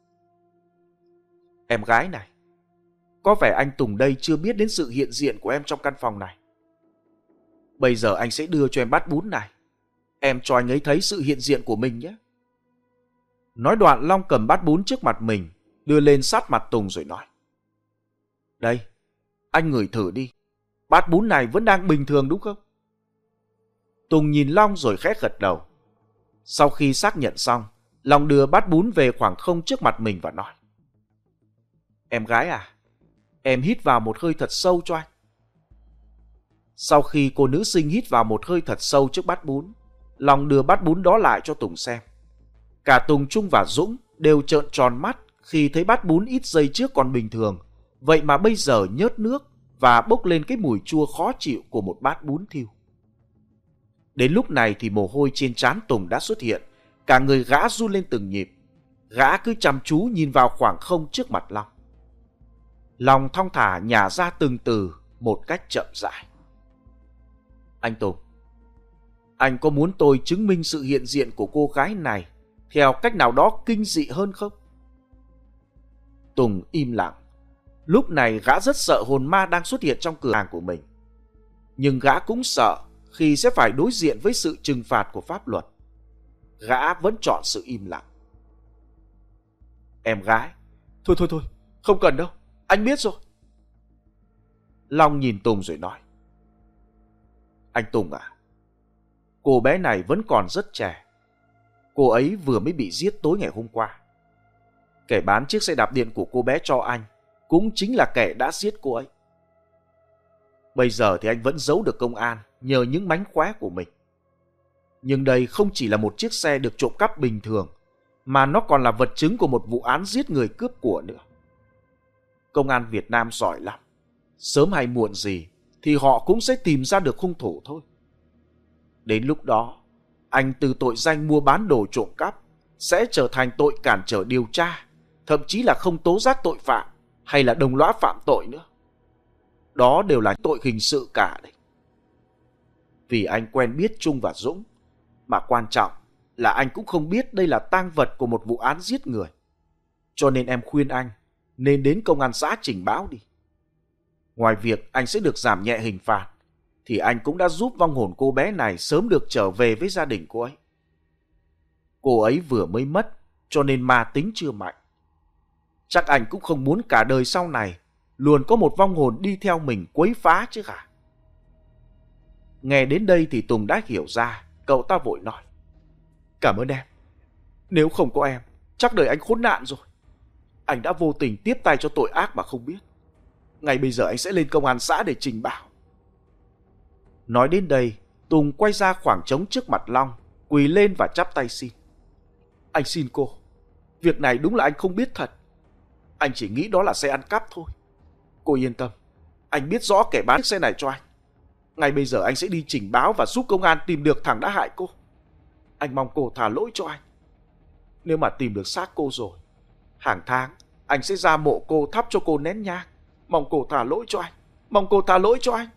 Em gái này, có vẻ anh Tùng đây chưa biết đến sự hiện diện của em trong căn phòng này. Bây giờ anh sẽ đưa cho em bát bún này. Em cho anh ấy thấy sự hiện diện của mình nhé. Nói đoạn Long cầm bát bún trước mặt mình, đưa lên sát mặt Tùng rồi nói: Đây, anh ngửi thử đi, bát bún này vẫn đang bình thường đúng không? Tùng nhìn Long rồi khẽ gật đầu. Sau khi xác nhận xong, Long đưa bát bún về khoảng không trước mặt mình và nói: Em gái à, em hít vào một hơi thật sâu cho anh. Sau khi cô nữ sinh hít vào một hơi thật sâu trước bát bún, Long đưa bát bún đó lại cho Tùng xem. Cả Tùng, Trung và Dũng đều trợn tròn mắt khi thấy bát bún ít giây trước còn bình thường, vậy mà bây giờ nhớt nước và bốc lên cái mùi chua khó chịu của một bát bún thiêu. Đến lúc này thì mồ hôi trên trán Tùng đã xuất hiện, cả người gã run lên từng nhịp. Gã cứ chăm chú nhìn vào khoảng không trước mặt Long. Long thong thả nhả ra từng từ một cách chậm rãi: Anh Tùng, anh có muốn tôi chứng minh sự hiện diện của cô gái này theo cách nào đó kinh dị hơn không? Tùng im lặng. Lúc này gã rất sợ hồn ma đang xuất hiện trong cửa hàng của mình. Nhưng gã cũng sợ khi sẽ phải đối diện với sự trừng phạt của pháp luật. Gã vẫn chọn sự im lặng. Em gái, thôi, không cần đâu, anh biết rồi. Long nhìn Tùng rồi nói: Anh Tùng à, cô bé này vẫn còn rất trẻ. Cô ấy vừa mới bị giết tối ngày hôm qua. Kẻ bán chiếc xe đạp điện của cô bé cho anh cũng chính là kẻ đã giết cô ấy. Bây giờ thì anh vẫn giấu được công an nhờ những mánh khóe của mình. Nhưng đây không chỉ là một chiếc xe được trộm cắp bình thường, mà nó còn là vật chứng của một vụ án giết người cướp của nữa. Công an Việt Nam giỏi lắm. Sớm hay muộn gì thì họ cũng sẽ tìm ra được hung thủ thôi. Đến lúc đó, anh từ tội danh mua bán đồ trộm cắp sẽ trở thành tội cản trở điều tra, thậm chí là không tố giác tội phạm hay là đồng lõa phạm tội nữa. Đó đều là tội hình sự cả đấy. Vì anh quen biết Trung và Dũng, mà quan trọng là anh cũng không biết đây là tang vật của một vụ án giết người. Cho nên em khuyên anh nên đến công an xã trình báo đi. Ngoài việc anh sẽ được giảm nhẹ hình phạt, thì anh cũng đã giúp vong hồn cô bé này sớm được trở về với gia đình cô ấy. Cô ấy vừa mới mất, cho nên ma tính chưa mạnh. Chắc anh cũng không muốn cả đời sau này luôn có một vong hồn đi theo mình quấy phá chứ hả? Nghe đến đây thì Tùng đã hiểu ra, cậu ta vội nói: Cảm ơn em. Nếu không có em, chắc đời anh khốn nạn rồi. Anh đã vô tình tiếp tay cho tội ác mà không biết. Ngay bây giờ anh sẽ lên công an xã để trình báo. Nói đến đây, Tùng quay ra khoảng trống trước mặt Long, quỳ lên và chắp tay xin: Anh xin cô, việc này đúng là anh không biết thật. Anh chỉ nghĩ đó là xe ăn cắp thôi. Cô yên tâm, anh biết rõ kẻ bán chiếc xe này cho anh. Ngay bây giờ anh sẽ đi trình báo và giúp công an tìm được thằng đã hại cô. Anh mong cô thả lỗi cho anh. Nếu mà tìm được xác cô rồi, hàng tháng anh sẽ ra mộ cô thắp cho cô nén nhang. Mong cô thả lỗi cho anh. Mong cô thả lỗi cho anh.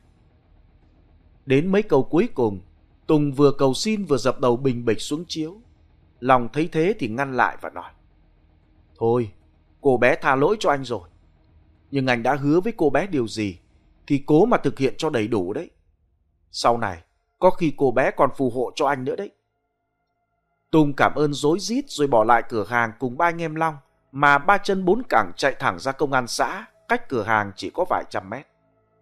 Đến mấy câu cuối cùng, Tùng vừa cầu xin vừa dập đầu bình bịch xuống chiếu. Long thấy thế thì ngăn lại và nói: Thôi, cô bé tha lỗi cho anh rồi. Nhưng anh đã hứa với cô bé điều gì thì cố mà thực hiện cho đầy đủ đấy. Sau này, có khi cô bé còn phù hộ cho anh nữa đấy. Tùng cảm ơn rối rít rồi bỏ lại cửa hàng cùng ba anh em Long, mà ba chân bốn cẳng chạy thẳng ra công an xã, cách cửa hàng chỉ có vài trăm mét.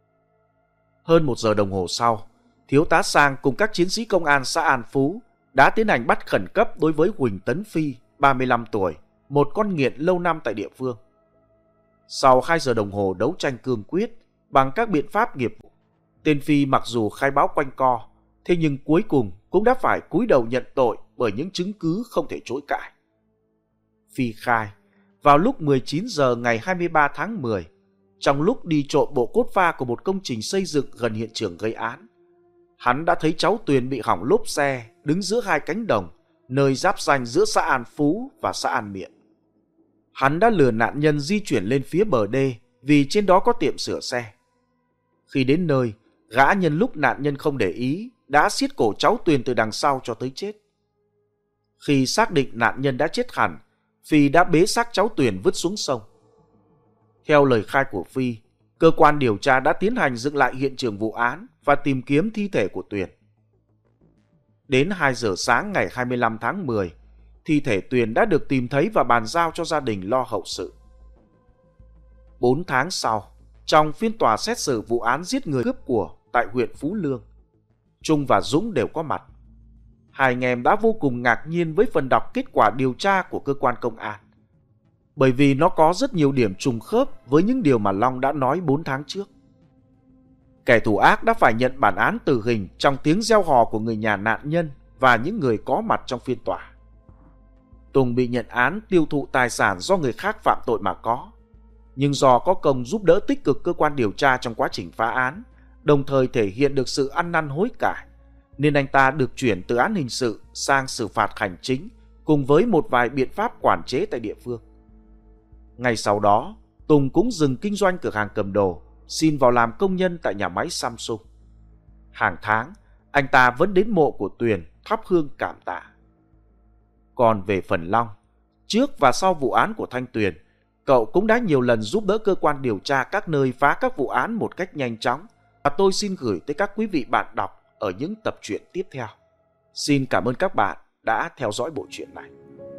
Hơn 1 giờ đồng hồ sau, thiếu tá Sang cùng các chiến sĩ công an xã An Phú đã tiến hành bắt khẩn cấp đối với Huỳnh Tấn Phi, 35 tuổi, một con nghiện lâu năm tại địa phương. Sau 2 giờ đồng hồ đấu tranh cương quyết bằng các biện pháp nghiệp vụ, tên Phi mặc dù khai báo quanh co, thế nhưng cuối cùng cũng đã phải cúi đầu nhận tội bởi những chứng cứ không thể chối cãi. Phi khai, vào lúc 19 giờ ngày 23 tháng 10, trong lúc đi trộm bộ cốt pha của một công trình xây dựng gần hiện trường gây án, hắn đã thấy cháu Tuyền bị hỏng lốp xe đứng giữa 2 cánh đồng, nơi giáp ranh giữa xã An Phú và xã An Miện. Hắn đã lừa nạn nhân di chuyển lên phía bờ đê vì trên đó có tiệm sửa xe. Khi đến nơi, gã nhân lúc nạn nhân không để ý đã siết cổ cháu Tuyền từ đằng sau cho tới chết. Khi xác định nạn nhân đã chết hẳn, Phi đã bế xác cháu Tuyền vứt xuống sông. Theo lời khai của Phi, cơ quan điều tra đã tiến hành dựng lại hiện trường vụ án và tìm kiếm thi thể của Tuyền. Đến 2 giờ sáng ngày 25 tháng 10, thi thể Tuyền đã được tìm thấy và bàn giao cho gia đình lo hậu sự. 4 tháng sau, trong phiên tòa xét xử vụ án giết người cướp của tại huyện Phú Lương, Trung và Dũng đều có mặt. Hai anh em đã vô cùng ngạc nhiên với phần đọc kết quả điều tra của cơ quan công an, bởi vì nó có rất nhiều điểm trùng khớp với những điều mà Long đã nói 4 tháng trước. Kẻ thủ ác đã phải nhận bản án tử hình trong tiếng reo hò của người nhà nạn nhân và những người có mặt trong phiên tòa. Tùng bị nhận án tiêu thụ tài sản do người khác phạm tội mà có, nhưng do có công giúp đỡ tích cực cơ quan điều tra trong quá trình phá án, đồng thời thể hiện được sự ăn năn hối cải, nên anh ta được chuyển từ án hình sự sang xử phạt hành chính cùng với một vài biện pháp quản chế tại địa phương. Ngay sau đó, Tùng cũng dừng kinh doanh cửa hàng cầm đồ, xin vào làm công nhân tại nhà máy Samsung. Hàng tháng, anh ta vẫn đến mộ của Tuyền thắp hương cảm tạ. Còn về phần Long, trước và sau vụ án của Thanh Tuyền, cậu cũng đã nhiều lần giúp đỡ cơ quan điều tra các nơi phá các vụ án một cách nhanh chóng, và tôi xin gửi tới các quý vị bạn đọc ở những tập truyện tiếp theo. Xin cảm ơn các bạn đã theo dõi bộ truyện này.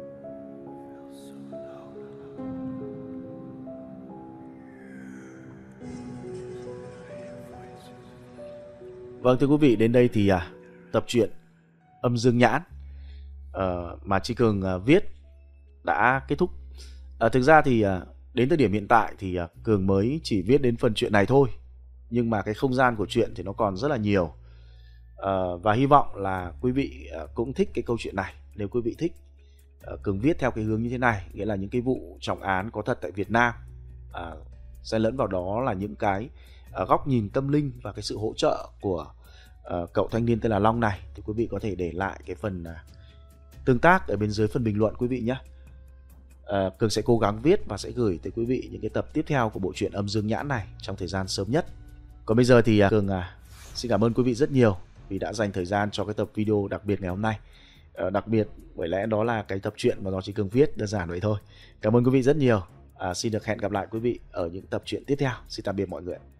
Vâng, thưa quý vị, đến đây thì tập truyện Âm Dương Nhãn mà Chí Cường viết đã kết thúc. Thực ra thì đến thời điểm hiện tại thì Cường mới chỉ viết đến phần chuyện này thôi, nhưng mà cái không gian của chuyện thì nó còn rất là nhiều. Và hy vọng là quý vị cũng thích cái câu chuyện này. Nếu quý vị thích, Cường viết theo cái hướng như thế này, nghĩa là những cái vụ trọng án có thật tại Việt Nam, xen lẫn vào đó là những cái góc nhìn tâm linh và cái sự hỗ trợ của cậu thanh niên tên là Long này, thì quý vị có thể để lại cái phần tương tác ở bên dưới phần bình luận quý vị nhé. Cường sẽ cố gắng viết và sẽ gửi tới quý vị những cái tập tiếp theo của bộ truyện Âm Dương Nhãn này trong thời gian sớm nhất. Còn bây giờ thì Cường xin cảm ơn quý vị rất nhiều vì đã dành thời gian cho cái tập video đặc biệt ngày hôm nay. Đặc biệt bởi lẽ đó là cái tập truyện mà do Chí Cường viết, đơn giản vậy thôi. Cảm ơn quý vị rất nhiều. Xin được hẹn gặp lại quý vị ở những tập truyện tiếp theo. Xin tạm biệt mọi người.